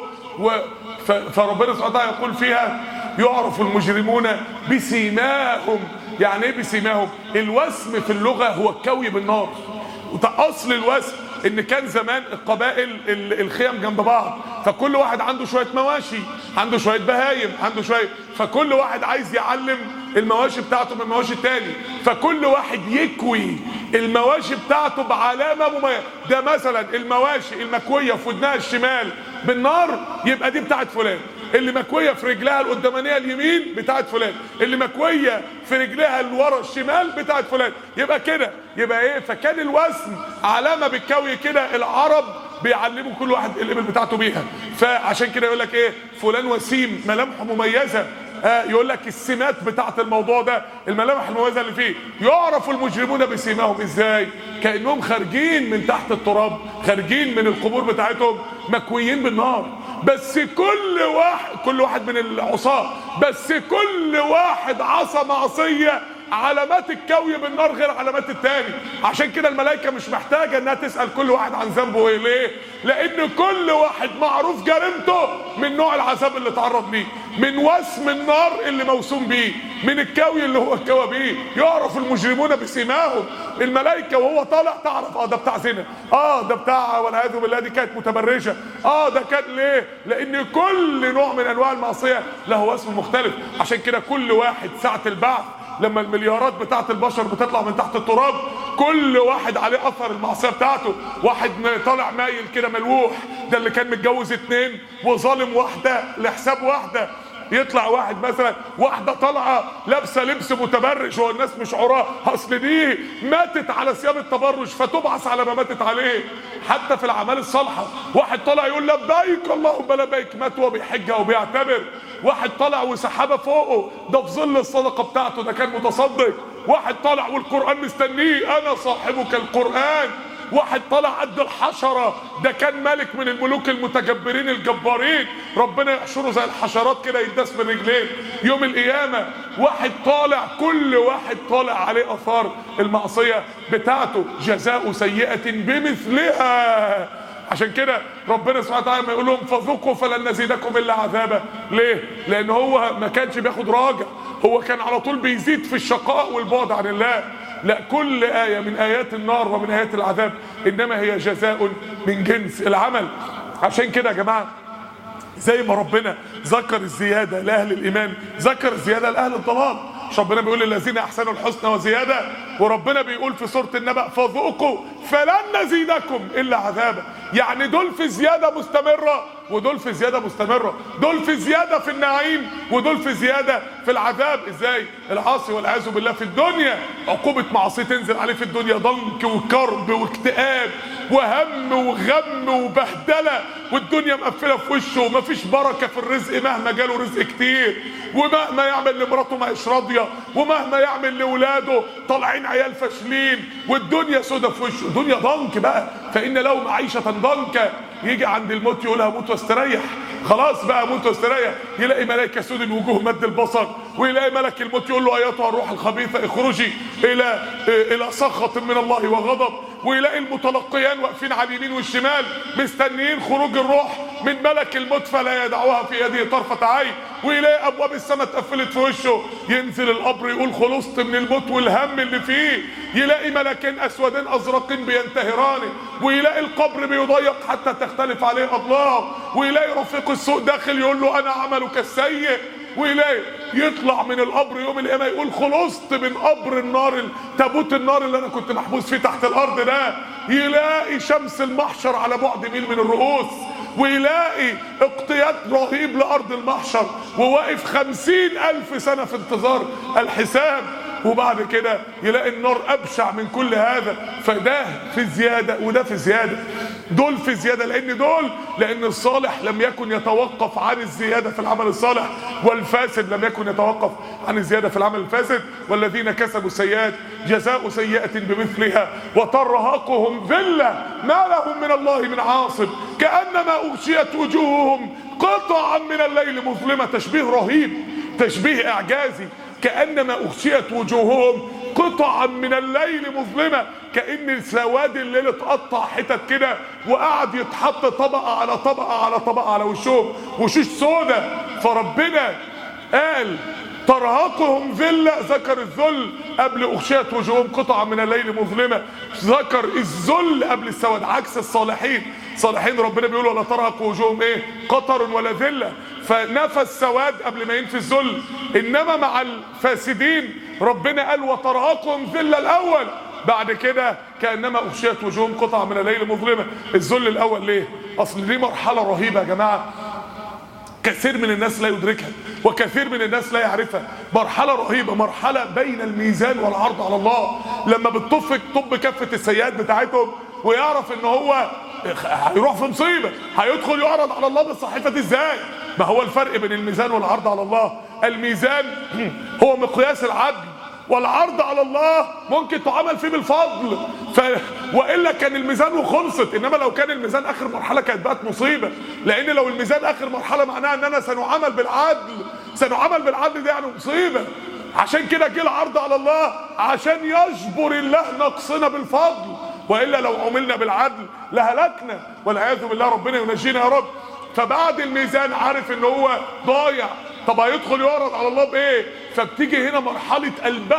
فربنا سبحانه وتعالى يقول فيها: يعرف المجرمون بسيماهم. يعني ايه بسيماهم؟ الوسم في اللغة هو الكوي بالنار. اصل الوسم ان كان زمان القبائل الخيم جنب بعض، فكل واحد عنده شوية مواشي، عنده شوية بهايم، عنده شوية، فكل واحد عايز يعلم المواشي بتاعته من المواشي التاني، فكل واحد يكوي المواشي بتاعته بعلامة مميزة. ده مثلا المواشي المكوية في ودنها الشمال بالنار يبقى دي بتاعت فلان، اللي مكوية في رجلها القدامانية اليمين بتاعت فلان، اللي مكوية في رجلها الورا الشمال بتاعت فلان. يبقى كده، يبقى ايه؟ فكان الوسم علامة بالكوي كده، العرب بيعلموا كل واحد الابل بتاعته بيها. فعشان كده يقول لك ايه؟ فلان وسيم، ملامحه مميزة. يقول لك السمات بتاعت الموضوع ده، الملامح المميزة اللي فيه. يعرف المجرمون بسيماهم ازاي؟ كأنهم خارجين من تحت التراب، خارجين من القبور بتاعتهم مكويين بالنار. بس كل واحد من العصاة، بس كل واحد عصى معصية علامات الكوي بالنار غير علامات التاني. عشان كده الملائكة مش محتاجة انها تسأل كل واحد عن ذنبه ايه. ليه؟ لان كل واحد معروف جريمته من نوع العذاب اللي اتعرض ليه، من وسم النار اللي موسوم بيه، من الكوي اللي هو الكوى بيه. يعرف المجرمون بسيماهم. الملائكة وهو طالع تعرف ده بتاع زنا، ده بتاع والعياذ بالله دي كانت متبرجة، ده كان ليه؟ لان كل نوع من انواع المعصية له وسم مختلف. عشان كده كل واحد ساعة البعث لما المليارات بتاعت البشر بتطلع من تحت التراب، كل واحد عليه اثر المعصيه بتاعته. واحد طالع مايل كده ملوح، ده اللي كان متجوز 2 وظالم واحده لحساب واحده. يطلع واحد مثلا، واحده طالعه لابسه لبس متبرج والناس مش عراه، اصل دي ماتت على ثياب التبرج فتبعث على ما ماتت عليه. حتى في الاعمال الصالحه واحد طالع يقول لبيك اللهم لبيك، مات وهو بيحج او بيعتبر. واحد طالع وسحابه فوقه، ده في ظل الصدقه بتاعته، ده كان متصدق. واحد طالع والقران مستنيه، انا صاحبك القران. واحد طلع قد الحشرة، ده كان ملك من الملوك المتجبرين الجبارين، ربنا يحشره زي الحشرات كده يداس من رجلين يوم القيامة. واحد طالع، كل واحد طالع عليه اثار المعصية بتاعته. جزاء سيئة بمثلها. عشان كده ربنا سبحانه وتعالى ما يقول لهم فذوقوا فلن نزيدكم الا عذابا. ليه؟ لان هو ما كانش بياخد راجع، هو كان على طول بيزيد في الشقاء والبعد عن الله. لا، كل آية من آيات النار ومن آيات العذاب إنما هي جزاء من جنس العمل. عشان كده يا جماعة زي ما ربنا ذكر الزيادة لأهل الإيمان ذكر الزيادة لأهل الضلال. مش ربنا بيقول للذين أحسنوا الحسنى وزيادة؟ وربنا بيقول في سورة النبأ فذوقوا فلن نزيدكم إلا عذابا. يعني دول في زيادة مستمرة ودول في زيادة مستمرة، دول في زيادة في النعيم ودول في زيادة في العذاب. ازاي؟ العاصي والعياذ بالله في الدنيا عقوبة معصية تنزل عليه في الدنيا ضنك وكرب واكتئاب وهم وغم وبهدله، والدنيا مقفله في وشه، ومفيش بركه في الرزق مهما جاله رزق كتير، ومهما يعمل لمراته ما هيش راضيه، ومهما يعمل لاولاده طالعين عيال فاشلين، والدنيا سودة في وشه، دنيا ضنك بقى. فان له معيشه ضنكا، يجي عند الموت يقول هموت واستريح، خلاص بقى اموت واستريح، يلاقي ملائكه سود الوجوه مد البصر، ويلاقي ملك الموت يقول له ايتها الروح الخبيثه اخرجي الى سخط من الله وغضب، ويلاقي المتلقيان واقفين على اليمين والشمال مستنيين خروج الروح من ملك الموت فلا يدعوها في يده طرفه عين، ويلاقي ابواب السماء اتقفلت في وشه، ينزل القبر يقول خلصت من الموت والهم اللي فيه، يلاقي ملكين اسودين ازرقين بينتهرانه، ويلاقي القبر بيضيق حتى تختلف عليه اضلاعه، ويلاقي رفيق السوء داخل يقول له انا عملك السيء، ويلاقي يطلع من القبر يوم القيامه يقول خلصت من قبر النار، تابوت النار اللي انا كنت محبوس فيه تحت الارض ده، يلاقي شمس المحشر على بعد ميل من الرؤوس، ويلاقي اقتياد رهيب لارض المحشر، وواقف 50,000 سنه في انتظار الحساب، وبعد كده يلاقي النار ابشع من كل هذا. فده في زياده وده في زياده، دول في زياده لان الصالح لم يكن يتوقف عن الزياده في العمل الصالح، والفاسد لم يكن يتوقف عن الزياده في العمل الفاسد. والذين كسبوا السيئات جزاء سيئه بمثلها وترهقهم ذله ما لهم من الله من عاصم كانما اغشيت وجوههم قطعا من الليل مظلمه. تشبيه رهيب، تشبيه اعجازي، كانما اغشيت وجوههم قطعا من الليل مظلمه، كأن سواد الليل اتقطع حتت كده وقعد يتحط طبقه على طبقه على طبقه على وشهم، وشوش سودة. فربنا قال ترهقهم ذله، ذكر الذل قبل اغشيت وجوههم قطعا من الليل مظلمه، ذكر الذل قبل السواد، عكس الصالحين. صالحين ربنا بيقول ولا ترهق وجوههم ايه قطر ولا ذله، فنفى السواد قبل ما ينفي الذل. انما مع الفاسدين ربنا قال وترهقهم ذله الاول، بعد كده كانما اغشيت وجوههم قطعا من الليل مظلمه. الذل الاول ليه؟ اصل دي مرحله رهيبه يا جماعه، كثير من الناس لا يدركها وكثير من الناس لا يعرفها. مرحله رهيبه، مرحله بين الميزان والعرض على الله. لما بتطب كفه السيئات بتاعتهم ويعرف ان هو هيروح في مصيبه، هيدخل يعرض على الله بالصحيفه دي ازاي؟ ما هو الفرق بين الميزان والعرض على الله، الميزان هو مقياس العدل، والعرض على الله ممكن تعمل فيه بالفضل، والا كان الميزان وخلصت. انما لو كان الميزان اخر مرحله كانت بقت مصيبه، لان لو الميزان اخر مرحله معناها اننا سنعمل بالعدل، ده يعني مصيبه. عشان كده جه العرض على الله عشان يجبر الله نقصنا بالفضل، والا لو عملنا بالعدل لهلكنا والعياذ بالله، ربنا ينجينا يا رب. فبعد الميزان عارف ان هو ضايع، طب هيدخل يعرض على الله بايه؟ فبتيجي هنا مرحله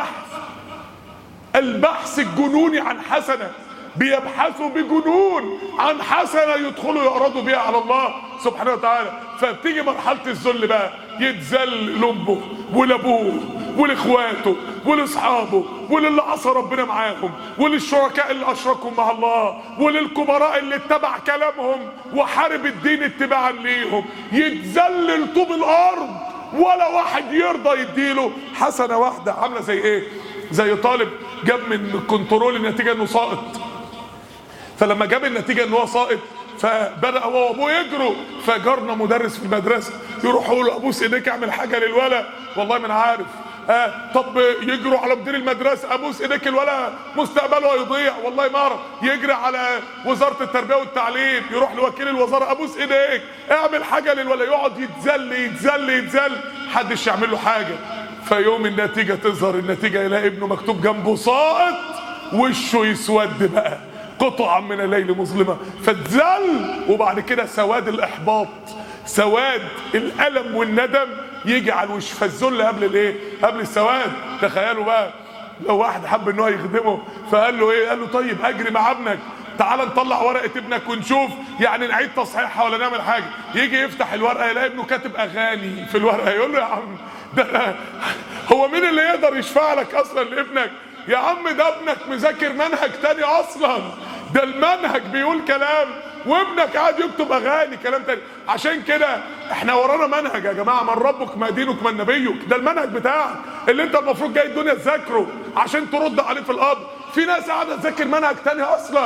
البحث الجنوني عن حسنه، بيبحثوا بجنون عن حسنه يدخلوا يعرضوا بيها على الله سبحانه وتعالى. فبتيجي مرحله الذل بقى، يتذل لامه ولابوه ولاخواته ولاصحابه وللي عصى ربنا معاهم وللشركاء اللي اشركوا مع الله وللكبراء اللي اتبع كلامهم وحارب الدين اتباعا ليهم، يتذلل طوب الارض ولا واحد يرضى يديله حسنه واحده. عامله زي ايه؟ زي طالب جاب من الكنترول النتيجه انه ساقط، فلما جاب النتيجه ان هو ساقط فبدأ هو وابوه يجروا، فجارنا مدرس في المدرسه يروح يقول له ابوس ايديك اعمل حاجه للولد، والله ما انا عارف. طب يجروا على مدير المدرسه ابوس ايديك الولد مستقبله هيضيع، والله ما اعرف. يجري على وزاره التربيه والتعليم، يروح لوكيل الوزاره ابوس ايديك اعمل حاجه للولد، يقعد يتذل محدش يعمل له حاجه. فيوم النتيجه تظهر، النتيجه يلاقي ابنه مكتوب جنبه ساقط، وشه يسود بقى قطعا من الليل مظلمه، فاتذل. وبعد كده سواد الاحباط، سواد الالم والندم يجي على الوش. فالذل قبل الايه؟ قبل السواد. تخيلوا بقى لو واحد حب ان هو يخدمه فقال له ايه؟ قال له طيب اجري مع ابنك، تعال نطلع ورقه ابنك ونشوف يعني نعيد تصحيحها ولا نعمل حاجه. يجي يفتح الورقه يلاقي ابنه كاتب اغاني في الورقه، يقول له يا عم ده هو مين اللي يقدر يشفع لك اصلا لابنك؟ يا عم ده ابنك مذاكر منهج تاني اصلا، ده المنهج بيقول كلام وابنك قاعد يكتب اغاني كلام تاني. عشان كده احنا ورانا منهج يا جماعه، من ربك ما دينك من نبيك، ده المنهج بتاعك اللي انت المفروض جاي الدنيا تذاكره عشان ترد عليه في الارض. في ناس قاعده تذاكر منهج تاني اصلا،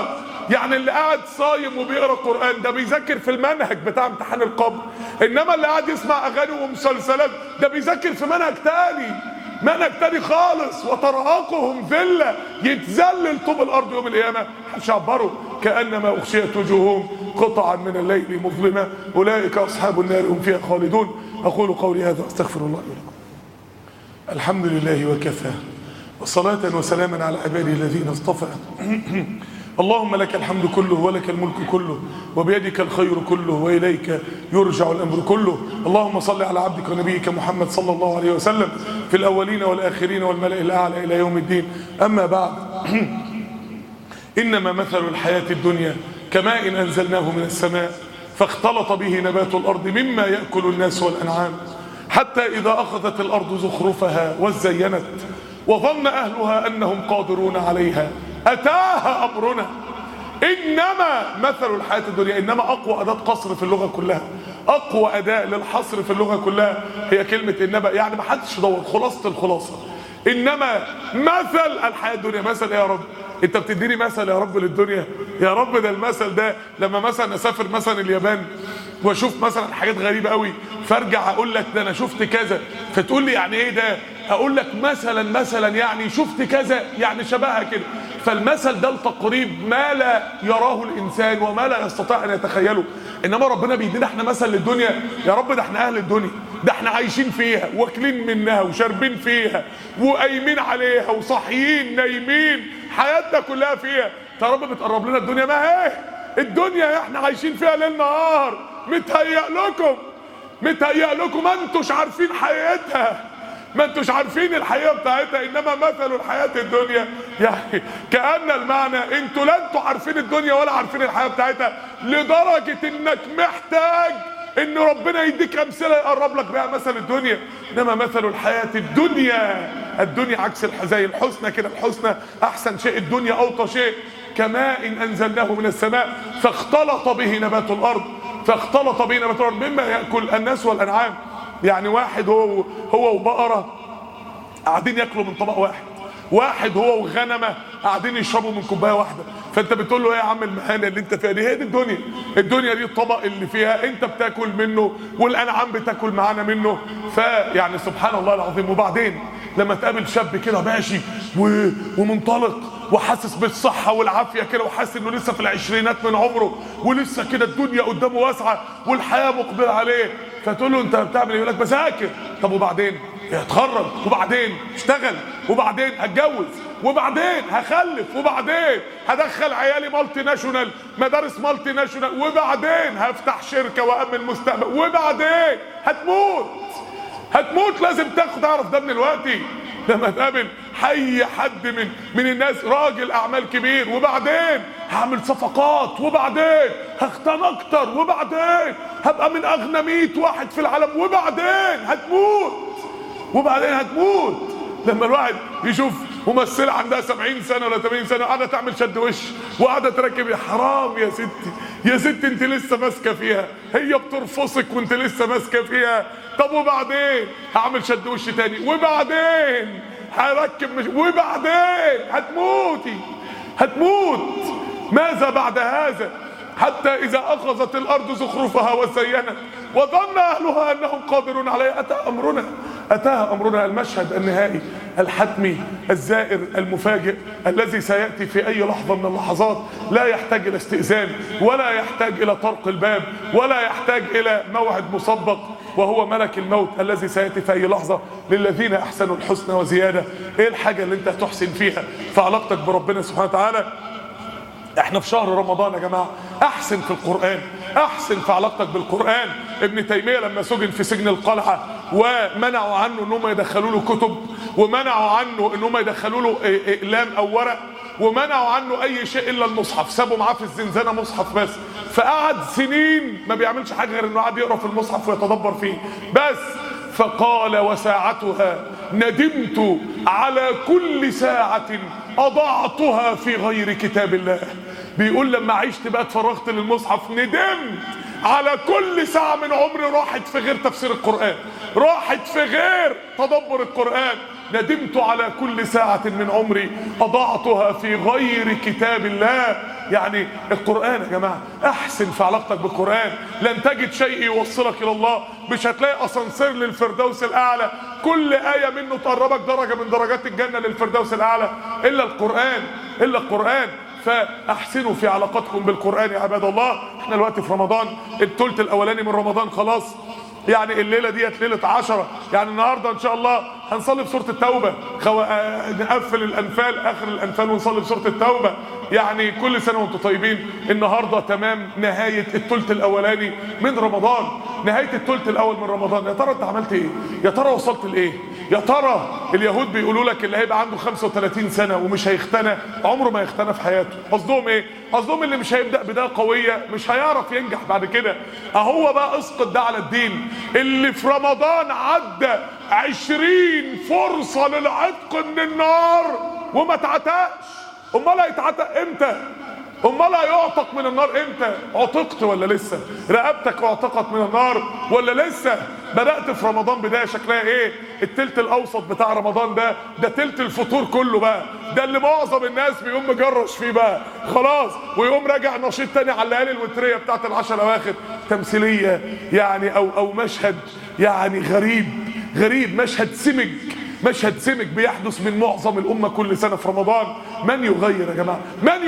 يعني اللي قاعد صايم وبيقرا قرآن ده بيذاكر في المنهج بتاع امتحان القبر، انما اللي قاعد يسمع اغاني ومسلسلات ده بيذاكر في منهج تاني خالص. وترهقهم ذله، يتذلل طوب الارض يوم القيامه شعبروا كانما اغشيت وجوههم قطعا من الليل مظلمه، اولئك اصحاب النار هم فيها خالدون. اقول قولي هذا استغفر الله لي ولكم. الحمد لله وكفى، وصلاة وسلاما على عباده الذين اصطفى. اللهم لك الحمد كله ولك الملك كله وبيدك الخير كله وإليك يرجع الأمر كله. اللهم صل على عبدك ونبيك محمد صلى الله عليه وسلم في الأولين والآخرين والملأ الأعلى إلى يوم الدين. أما بعد، إنما مثل الحياة الدنيا كماء أنزلناه من السماء فاختلط به نبات الأرض مما يأكل الناس والأنعام حتى إذا أخذت الأرض زخرفها وزينت وظن أهلها أنهم قادرون عليها أتاها أمرنا. إنما مثل الحياة الدنيا، إنما أقوى أداة قصر في اللغة كلها، أقوى أداة للحصر في اللغة كلها هي كلمة إنما. يعني ما حدش يدور، خلاصة الخلاصة. إنما مثل الحياة الدنيا، مثل إيه يا رب؟ أنت بتديني مثل يا رب للدنيا؟ يا رب ده المثل ده لما مثلا أسافر مثلا اليابان واشوف مثلا حاجات غريبه قوي، فارجع اقول لك ده انا شفت كذا، فتقول لي يعني ايه ده؟ اقول لك مثلا يعني شفت كذا، يعني شبهها كده. فالمثل ده لتقريب ما لا يراه الانسان وما لا يستطيع ان يتخيله. انما ربنا بيدينا احنا مثل للدنيا. يا رب ده احنا اهل الدنيا، ده احنا عايشين فيها واكلين منها وشاربين فيها وقايمين عليها وصاحيين نايمين، حياتنا كلها فيها. يا رب بتقرب لنا الدنيا، ما هي الدنيا احنا عايشين فيها ليل نهار. متهيأ لكم ما انتوش عارفين حقيقتها، ما انتوش عارفين الحقيقة بتاعتها. انما مثل الحياة الدنيا، يعني كأن المعنى انتوا لا انتوا عارفين الدنيا ولا عارفين الحياة بتاعتها، لدرجة انك محتاج ان ربنا يديك امثلة يقرب لك بها مثل الدنيا. انما مثل الحياة الدنيا عكس زي الحسنى كده، الحسنى احسن شيء، الدنيا اوطى شيء. كماء انزلناه من السماء فاختلط به نبات الارض مما يأكل الناس والأنعام. يعني واحد هو وبقرة قاعدين ياكلوا من طبق واحد هو وغنمة قاعدين يشربوا من كوباية واحدة. فانت بتقول له ايه يا عم المهانة اللي انت فيها دي؟ هي دي الدنيا دي الطبق اللي فيها انت بتاكل منه والأنعام بتاكل معانا منه. فيعني سبحان الله العظيم. وبعدين لما تقابل شاب كده ماشي ومنطلق وحاسس بالصحة والعافية كده، وحاسس انه لسه في العشرينات من عمره ولسه كده الدنيا قدامه واسعة والحياة مقبلة عليه، فتقول له انت بتعمل ايه؟ يقول لك بذاكر. طب وبعدين؟ هتخرج، وبعدين اشتغل، وبعدين هتجوز، وبعدين هخلف، وبعدين هدخل عيالي مالتي ناشونال، مدارس مالتي ناشونال، وبعدين هفتح شركة وأمن مستقبل، وبعدين هتموت. لازم تعرف ده من الوقت. لما تقابل حد من الناس راجل اعمال كبير، وبعدين هعمل صفقات، وبعدين هختن اكتر، وبعدين هبقى من اغنى 100 واحد في العالم، وبعدين هتموت. لما الواحد يشوف ممثلة عندها 70 سنة ولا 80 سنة قاعدة تعمل شد وش وقاعدة تركب، حرام يا ستي انت لسه ماسكة فيها، هي بترفصك وانت لسه ماسكة فيها. طب وبعدين هعمل شد وش تاني، وبعدين هركب وبعدين هتموت. ماذا بعد هذا؟ حتى إذا أخذت الأرض زخرفها وزينت وظن أهلها أنهم قادرون عليها أتاها أمرنا. المشهد النهائي الحتمي الزائر المفاجئ الذي سيأتي في أي لحظة من اللحظات، لا يحتاج إلى استئذان ولا يحتاج إلى طرق الباب ولا يحتاج إلى موعد مسبق، وهو ملك الموت الذي سيأتي في أي لحظة. للذين أحسنوا الحسنى وزيادة. إيه الحاجة اللي أنت هتحسن فيها في علاقتك بربنا سبحانه وتعالى؟ احنا في شهر رمضان يا جماعة. احسن في القرآن، احسن في علاقتك بالقرآن. ابن تيمية لما سجن في سجن القلعة ومنعوا عنه انهم يدخلوا له كتب، ومنعوا عنه انهم يدخلوا له اقلام او ورق، ومنعوا عنه اي شيء الا المصحف، سابوا معاه في الزنزانة مصحف بس. فقعد سنين ما بيعملش حاجة غير انه قاعد يقرأ في المصحف ويتدبر فيه بس. فقال وساعتها ندمت على كل ساعة أضعتها في غير كتاب الله. بيقول لما عشت بقى اتفرغت للمصحف ندمت على كل ساعة من عمري راحت في غير تفسير القرآن، راحت في غير تدبر القرآن، ندمت على كل ساعة من عمري أضعتها في غير كتاب الله. يعني القرآن يا جماعة، احسن في علاقتك بالقرآن، لن تجد شيء يوصلك إلى الله. مش هتلاقي أسانسير للفردوس الأعلى كل آية منه تقربك درجة من درجات الجنة للفردوس الأعلى إلا القرآن، إلا القرآن. فاحسنوا في علاقتكم بالقرآن يا عباد الله. احنا دلوقتي في رمضان، الثلث الأولاني من رمضان خلاص، يعني الليلة ديت ليلة 10، يعني النهاردة ان شاء الله هنصلي بسورة التوبة، نقفل الأنفال آخر الأنفال ونصلي بسورة التوبة. يعني كل سنة وانتم طيبين. النهاردة تمام نهاية الثلث الأولاني من رمضان، نهاية الثلث الأول من رمضان. يا ترى انت عملت ايه؟ يا ترى وصلت لايه؟ يا ترى اليهود بيقولوا لك اللي هيبقى عنده 35 سنة ومش هيختنى عمره ما يختنى في حياته. قصدهم ايه؟ قصدهم اللي مش هيبدأ بداية قوية مش هيعرف ينجح بعد كده. اهو بقى اسقط ده على الدين. اللي في رمضان عدى 20 فرصة للعتق من النار وما تعتقش، امال هيتعتق امتى؟ امال هيعتق من النار امتى؟ عتقت ولا لسه؟ رقبتك اعتقت من النار ولا لسه؟ بدأت في رمضان بداية شكلها ايه؟ التلت الاوسط بتاع رمضان ده تلت الفطور كله بقى، ده اللي معظم الناس بيقوم مجرش فيه بقى خلاص، ويقوم راجع نشيط تاني على الليالي الوترية بتاعت العشر الاواخر. تمثيلية يعني او مشهد يعني غريب، مشهد سمج بيحدث من معظم الأمة كل سنة في رمضان. من يغير يا جماعة؟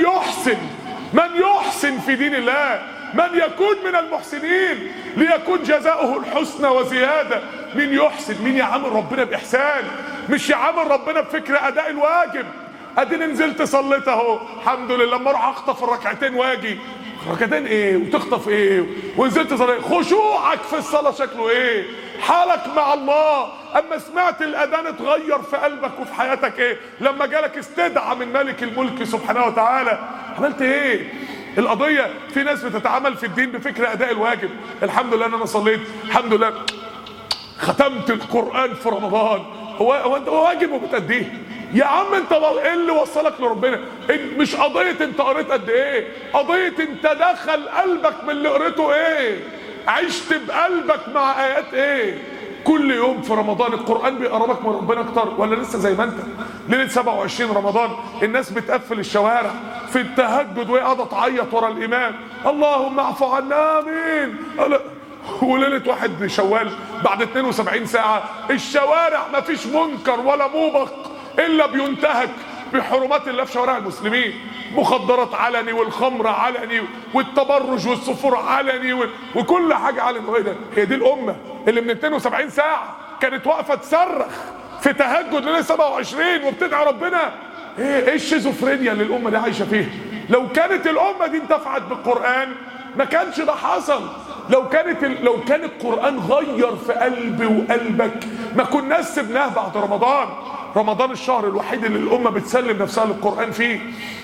من يحسن في دين الله؟ من يكون من المحسنين ليكون جزاؤه الحسنى وزيادة؟ مين يحسن؟ مين يعامل ربنا بإحسان؟ مش يعامل ربنا بفكر أداء الواجب. اديني نزلت صليت اهو الحمد لله، لما اروح اخطف الركعتين واجي، ركعتين ايه وتخطف ايه ونزلت صلاه؟ خشوعك في الصلاه شكله ايه؟ حالك مع الله اما سمعت الاذان اتغير في قلبك وفي حياتك ايه؟ لما جالك استدعى من ملك الملك سبحانه وتعالى عملت ايه؟ القضيه في ناس بتتعامل في الدين بفكر اداء الواجب. الحمد لله ان انا صليت، الحمد لله ختمت القران في رمضان. هو واجب وبتأديه يا عم؟ انت ايه اللي وصلك لربنا؟ مش قضيه انت قريت قد ايه، قضيه انت دخل قلبك من اللي قريته ايه، عشت بقلبك مع ايات ايه. كل يوم في رمضان القرآن بيقربك من ربنا اكتر ولا لسه زي ما انت؟ ليلة 27 رمضان الناس بتقفل الشوارع في التهجد وهي قاعده تعيط ورا الامام، اللهم اعف عنا امين. وليلة 1 شوال بعد 72 ساعة الشوارع ما فيش منكر ولا موبق الا بينتهك بحرمات الله في شوارع المسلمين. مخدرات علني، والخمر علني، والتبرج والسفور علني، وكل حاجة علني. وايه ده؟ هي دي الامة اللي من 72 ساعة كانت واقفة تصرخ في تهجد ليلة 27 وبتدعي ربنا؟ ايه الشيزوفرينيا اللي الامة دي عايشة فيها؟ لو كانت الامة دي انتفعت بالقرآن ما كانش ده حصل. لو كان القرآن غير في قلبي وقلبك ما كناش سبناه بعد رمضان. رمضان الشهر الوحيد اللي الأمة بتسلم نفسها للقرآن فيه.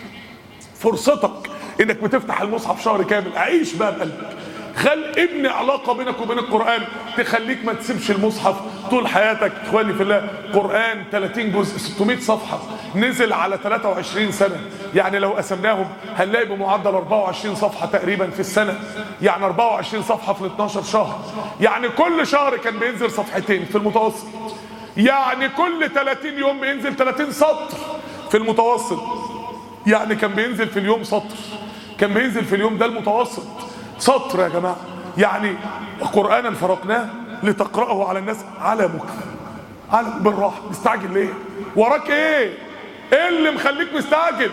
فرصتك انك بتفتح المصحف شهر كامل، عيش بقى بقلبك، ابني علاقة بينك وبين القرآن تخليك ما تسيبش المصحف طول حياتك. اخواني في الله، قرآن 30 جزء 600 صفحة نزل على 23 سنة، يعني لو قسمناهم هنلاقي بمعدل 24 صفحة تقريبا في السنة، يعني 24 صفحة في 12 شهر، يعني كل شهر كان بينزل صفحتين في المتوسط، يعني كل 30 يوم بينزل 30 سطر في المتوسط، يعني كان بينزل في اليوم سطر، كان بينزل في اليوم ده المتوسط سطر يا جماعة. يعني قرآنا فرقناه لتقرأه على الناس على مكث، على بالراحة. مستعجل ليه؟ وراك ايه؟ ايه اللي مخليك مستعجل؟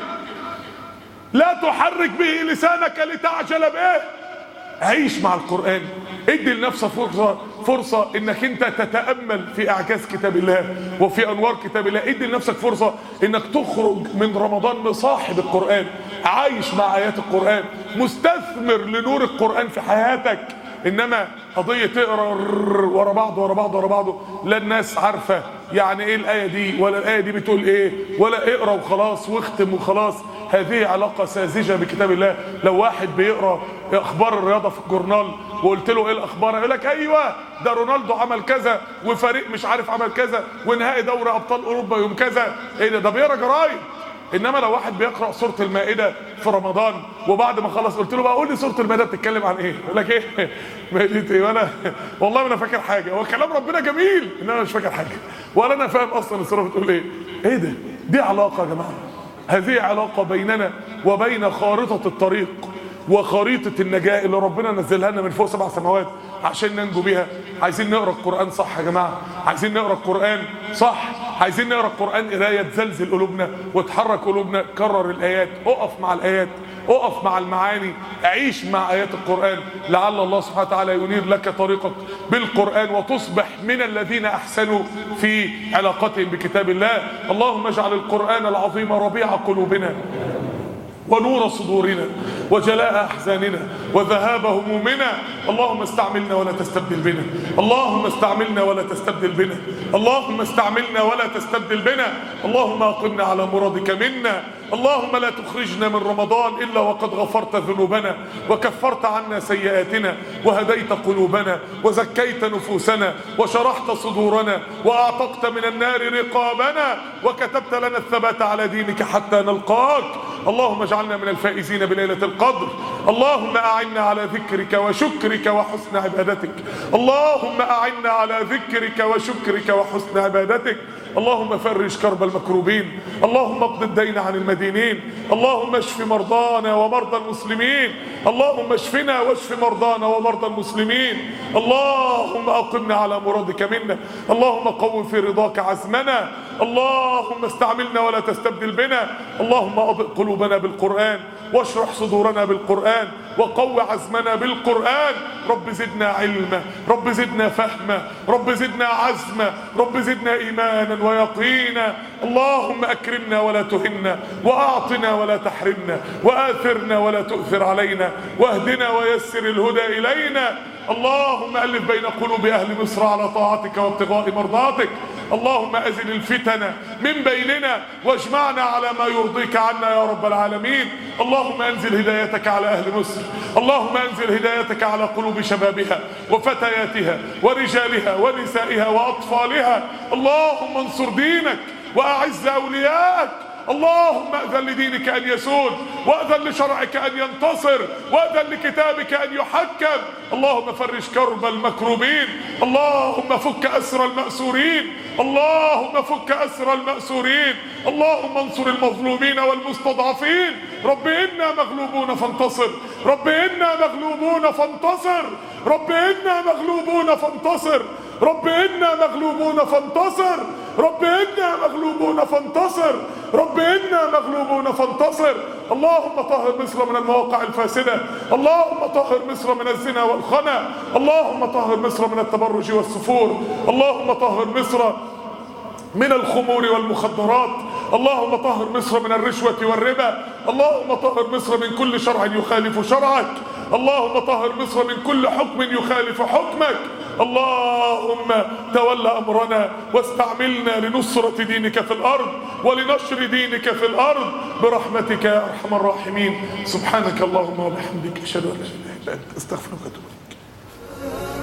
لا تحرك به لسانك لتعجل به. عيش مع القرآن، ادي لنفسك فرصة انك انت تتأمل في اعجاز كتاب الله وفي انوار كتاب الله. ادي لنفسك فرصة انك تخرج من رمضان مصاحب القرآن، عايش مع ايات القرآن، مستثمر لنور القرآن في حياتك. انما قضية تقرا ورا بعضه لا الناس عارفة يعني ايه الآية دي ولا الآية دي بتقول ايه، ولا اقرا وخلاص واختم وخلاص. هذه علاقة ساذجة بكتاب الله. لو واحد بيقرا اخبار الرياضة في الجورنال وقلت له ايه الاخبار، يقول لك ايوه ده رونالدو عمل كذا وفريق مش عارف عمل كذا ونهائي دوري ابطال اوروبا يوم كذا. ايه ده بيقرا جرايد، انما لو واحد بيقرأ سورة المائدة في رمضان وبعد ما خلص قلت له بقى قول لي سورة المائدة بتتكلم عن ايه؟ يقول لك ايه؟ مائدة ايه؟ وانا والله ما انا فاكر حاجة، هو كلام ربنا جميل انما انا مش فاكر حاجة ولا انا فاهم اصلا السورة بتقول ايه. ايه ده؟ دي علاقة يا جماعة، هذه علاقة بيننا وبين خارطة الطريق وخريطة النجاة اللي ربنا نزلها لنا من فوق 7 سماوات عشان ننجو بيها. عايزين نقرأ القرآن صح يا جماعة، عايزين نقرأ القرآن صح، عايزين نقرأ القرآن قراية تزلزل قلوبنا وتحرك قلوبنا. كرر الآيات، اقف مع الآيات، اقف مع المعاني، عيش مع آيات القرآن، لعل الله سبحانه وتعالى ينير لك طريقك بالقرآن وتصبح من الذين أحسنوا في علاقتهم بكتاب الله. اللهم اجعل القرآن العظيم ربيع قلوبنا ونور صدورنا وجلاء أحزاننا وذهاب همومنا. اللهم استعملنا ولا تستبدل بنا، اللهم استعملنا ولا تستبدل بنا، اللهم استعملنا ولا تستبدل بنا. اللهم أقمنا على مرادك منا. اللهم لا تخرجنا من رمضان إلا وقد غفرت ذنوبنا وكفرت عنا سيئاتنا وهديت قلوبنا وزكيت نفوسنا وشرحت صدورنا وأعتقت من النار رقابنا وكتبت لنا الثبات على دينك حتى نلقاك. اللهم اجعلنا من الفائزين بليلة القدر. اللهم أعنا على ذكرك وشكرك وحسن عبادتك. اللهم أعنا على ذكرك وشكرك وحسن عبادتك. اللهم فرج كرب المكروبين، اللهم اقض الدين عن المدينين، اللهم اشف مرضانا ومرضى المسلمين، اللهم اشفنا واشف مرضانا ومرضى المسلمين. اللهم اقمنا على مرادك منا، اللهم قوم في رضاك عزمنا، اللهم استعملنا ولا تستبدل بنا. اللهم اضئ قلوبنا بالقرآن واشرح صدورنا بالقرآن وقو عزمنا بالقرآن. رب زدنا علما، رب زدنا فهما، رب زدنا عزما، رب زدنا إيمانا ويقينا. اللهم أكرمنا ولا تهنا، وأعطنا ولا تحرمنا، وآثرنا ولا تؤثر علينا، واهدنا ويسر الهدى إلينا. اللهم ألف بين قلوب أهل مصر على طاعتك وابتغاء مرضاتك. اللهم أزل الفتن من بيننا واجمعنا على ما يرضيك عنا يا رب العالمين. اللهم أنزل هدايتك على أهل مصر، اللهم أنزل هدايتك على قلوب شبابها وفتياتها ورجالها ونسائها وأطفالها. اللهم انصر دينك وأعز أولياءك. اللهم أذن لدينك أن يسود، وأذن لشرعك أن ينتصر، وأذن لكتابك أن يحكم. اللهم فرج كرب المكروبين، اللهم فك أسر المأسورين، اللهم فك أسر المأسورين. اللهم انصر المظلومين والمستضعفين. رب إنا مغلوبون فانتصر، رب إنا مغلوبون فانتصر، رب إنا مغلوبون فانتصر، رب إنا مغلوبون فانتصر، رب إنا مغلوبون فانتصر، رب إنا مغلوبون فانتصر. اللهم طهر مصر من المواقع الفاسدة، اللهم طهر مصر من الزنا والخنا، اللهم طهر مصر من التبرج والسفور، اللهم طهر مصر من الخمور والمخدرات، اللهم طهر مصر من الرشوة والربا، اللهم طهر مصر من كل شرع يخالف شرعك، اللهم طهر مصر من كل حكم يخالف حكمك. اللهم تول أمرنا واستعملنا لنصرة دينك في الأرض ولنشر دينك في الأرض برحمتك يا أرحم الراحمين. سبحانك اللهم وبحمدك أشهد أن لا إله إلا أنت أستغفرك وأتوب إليك.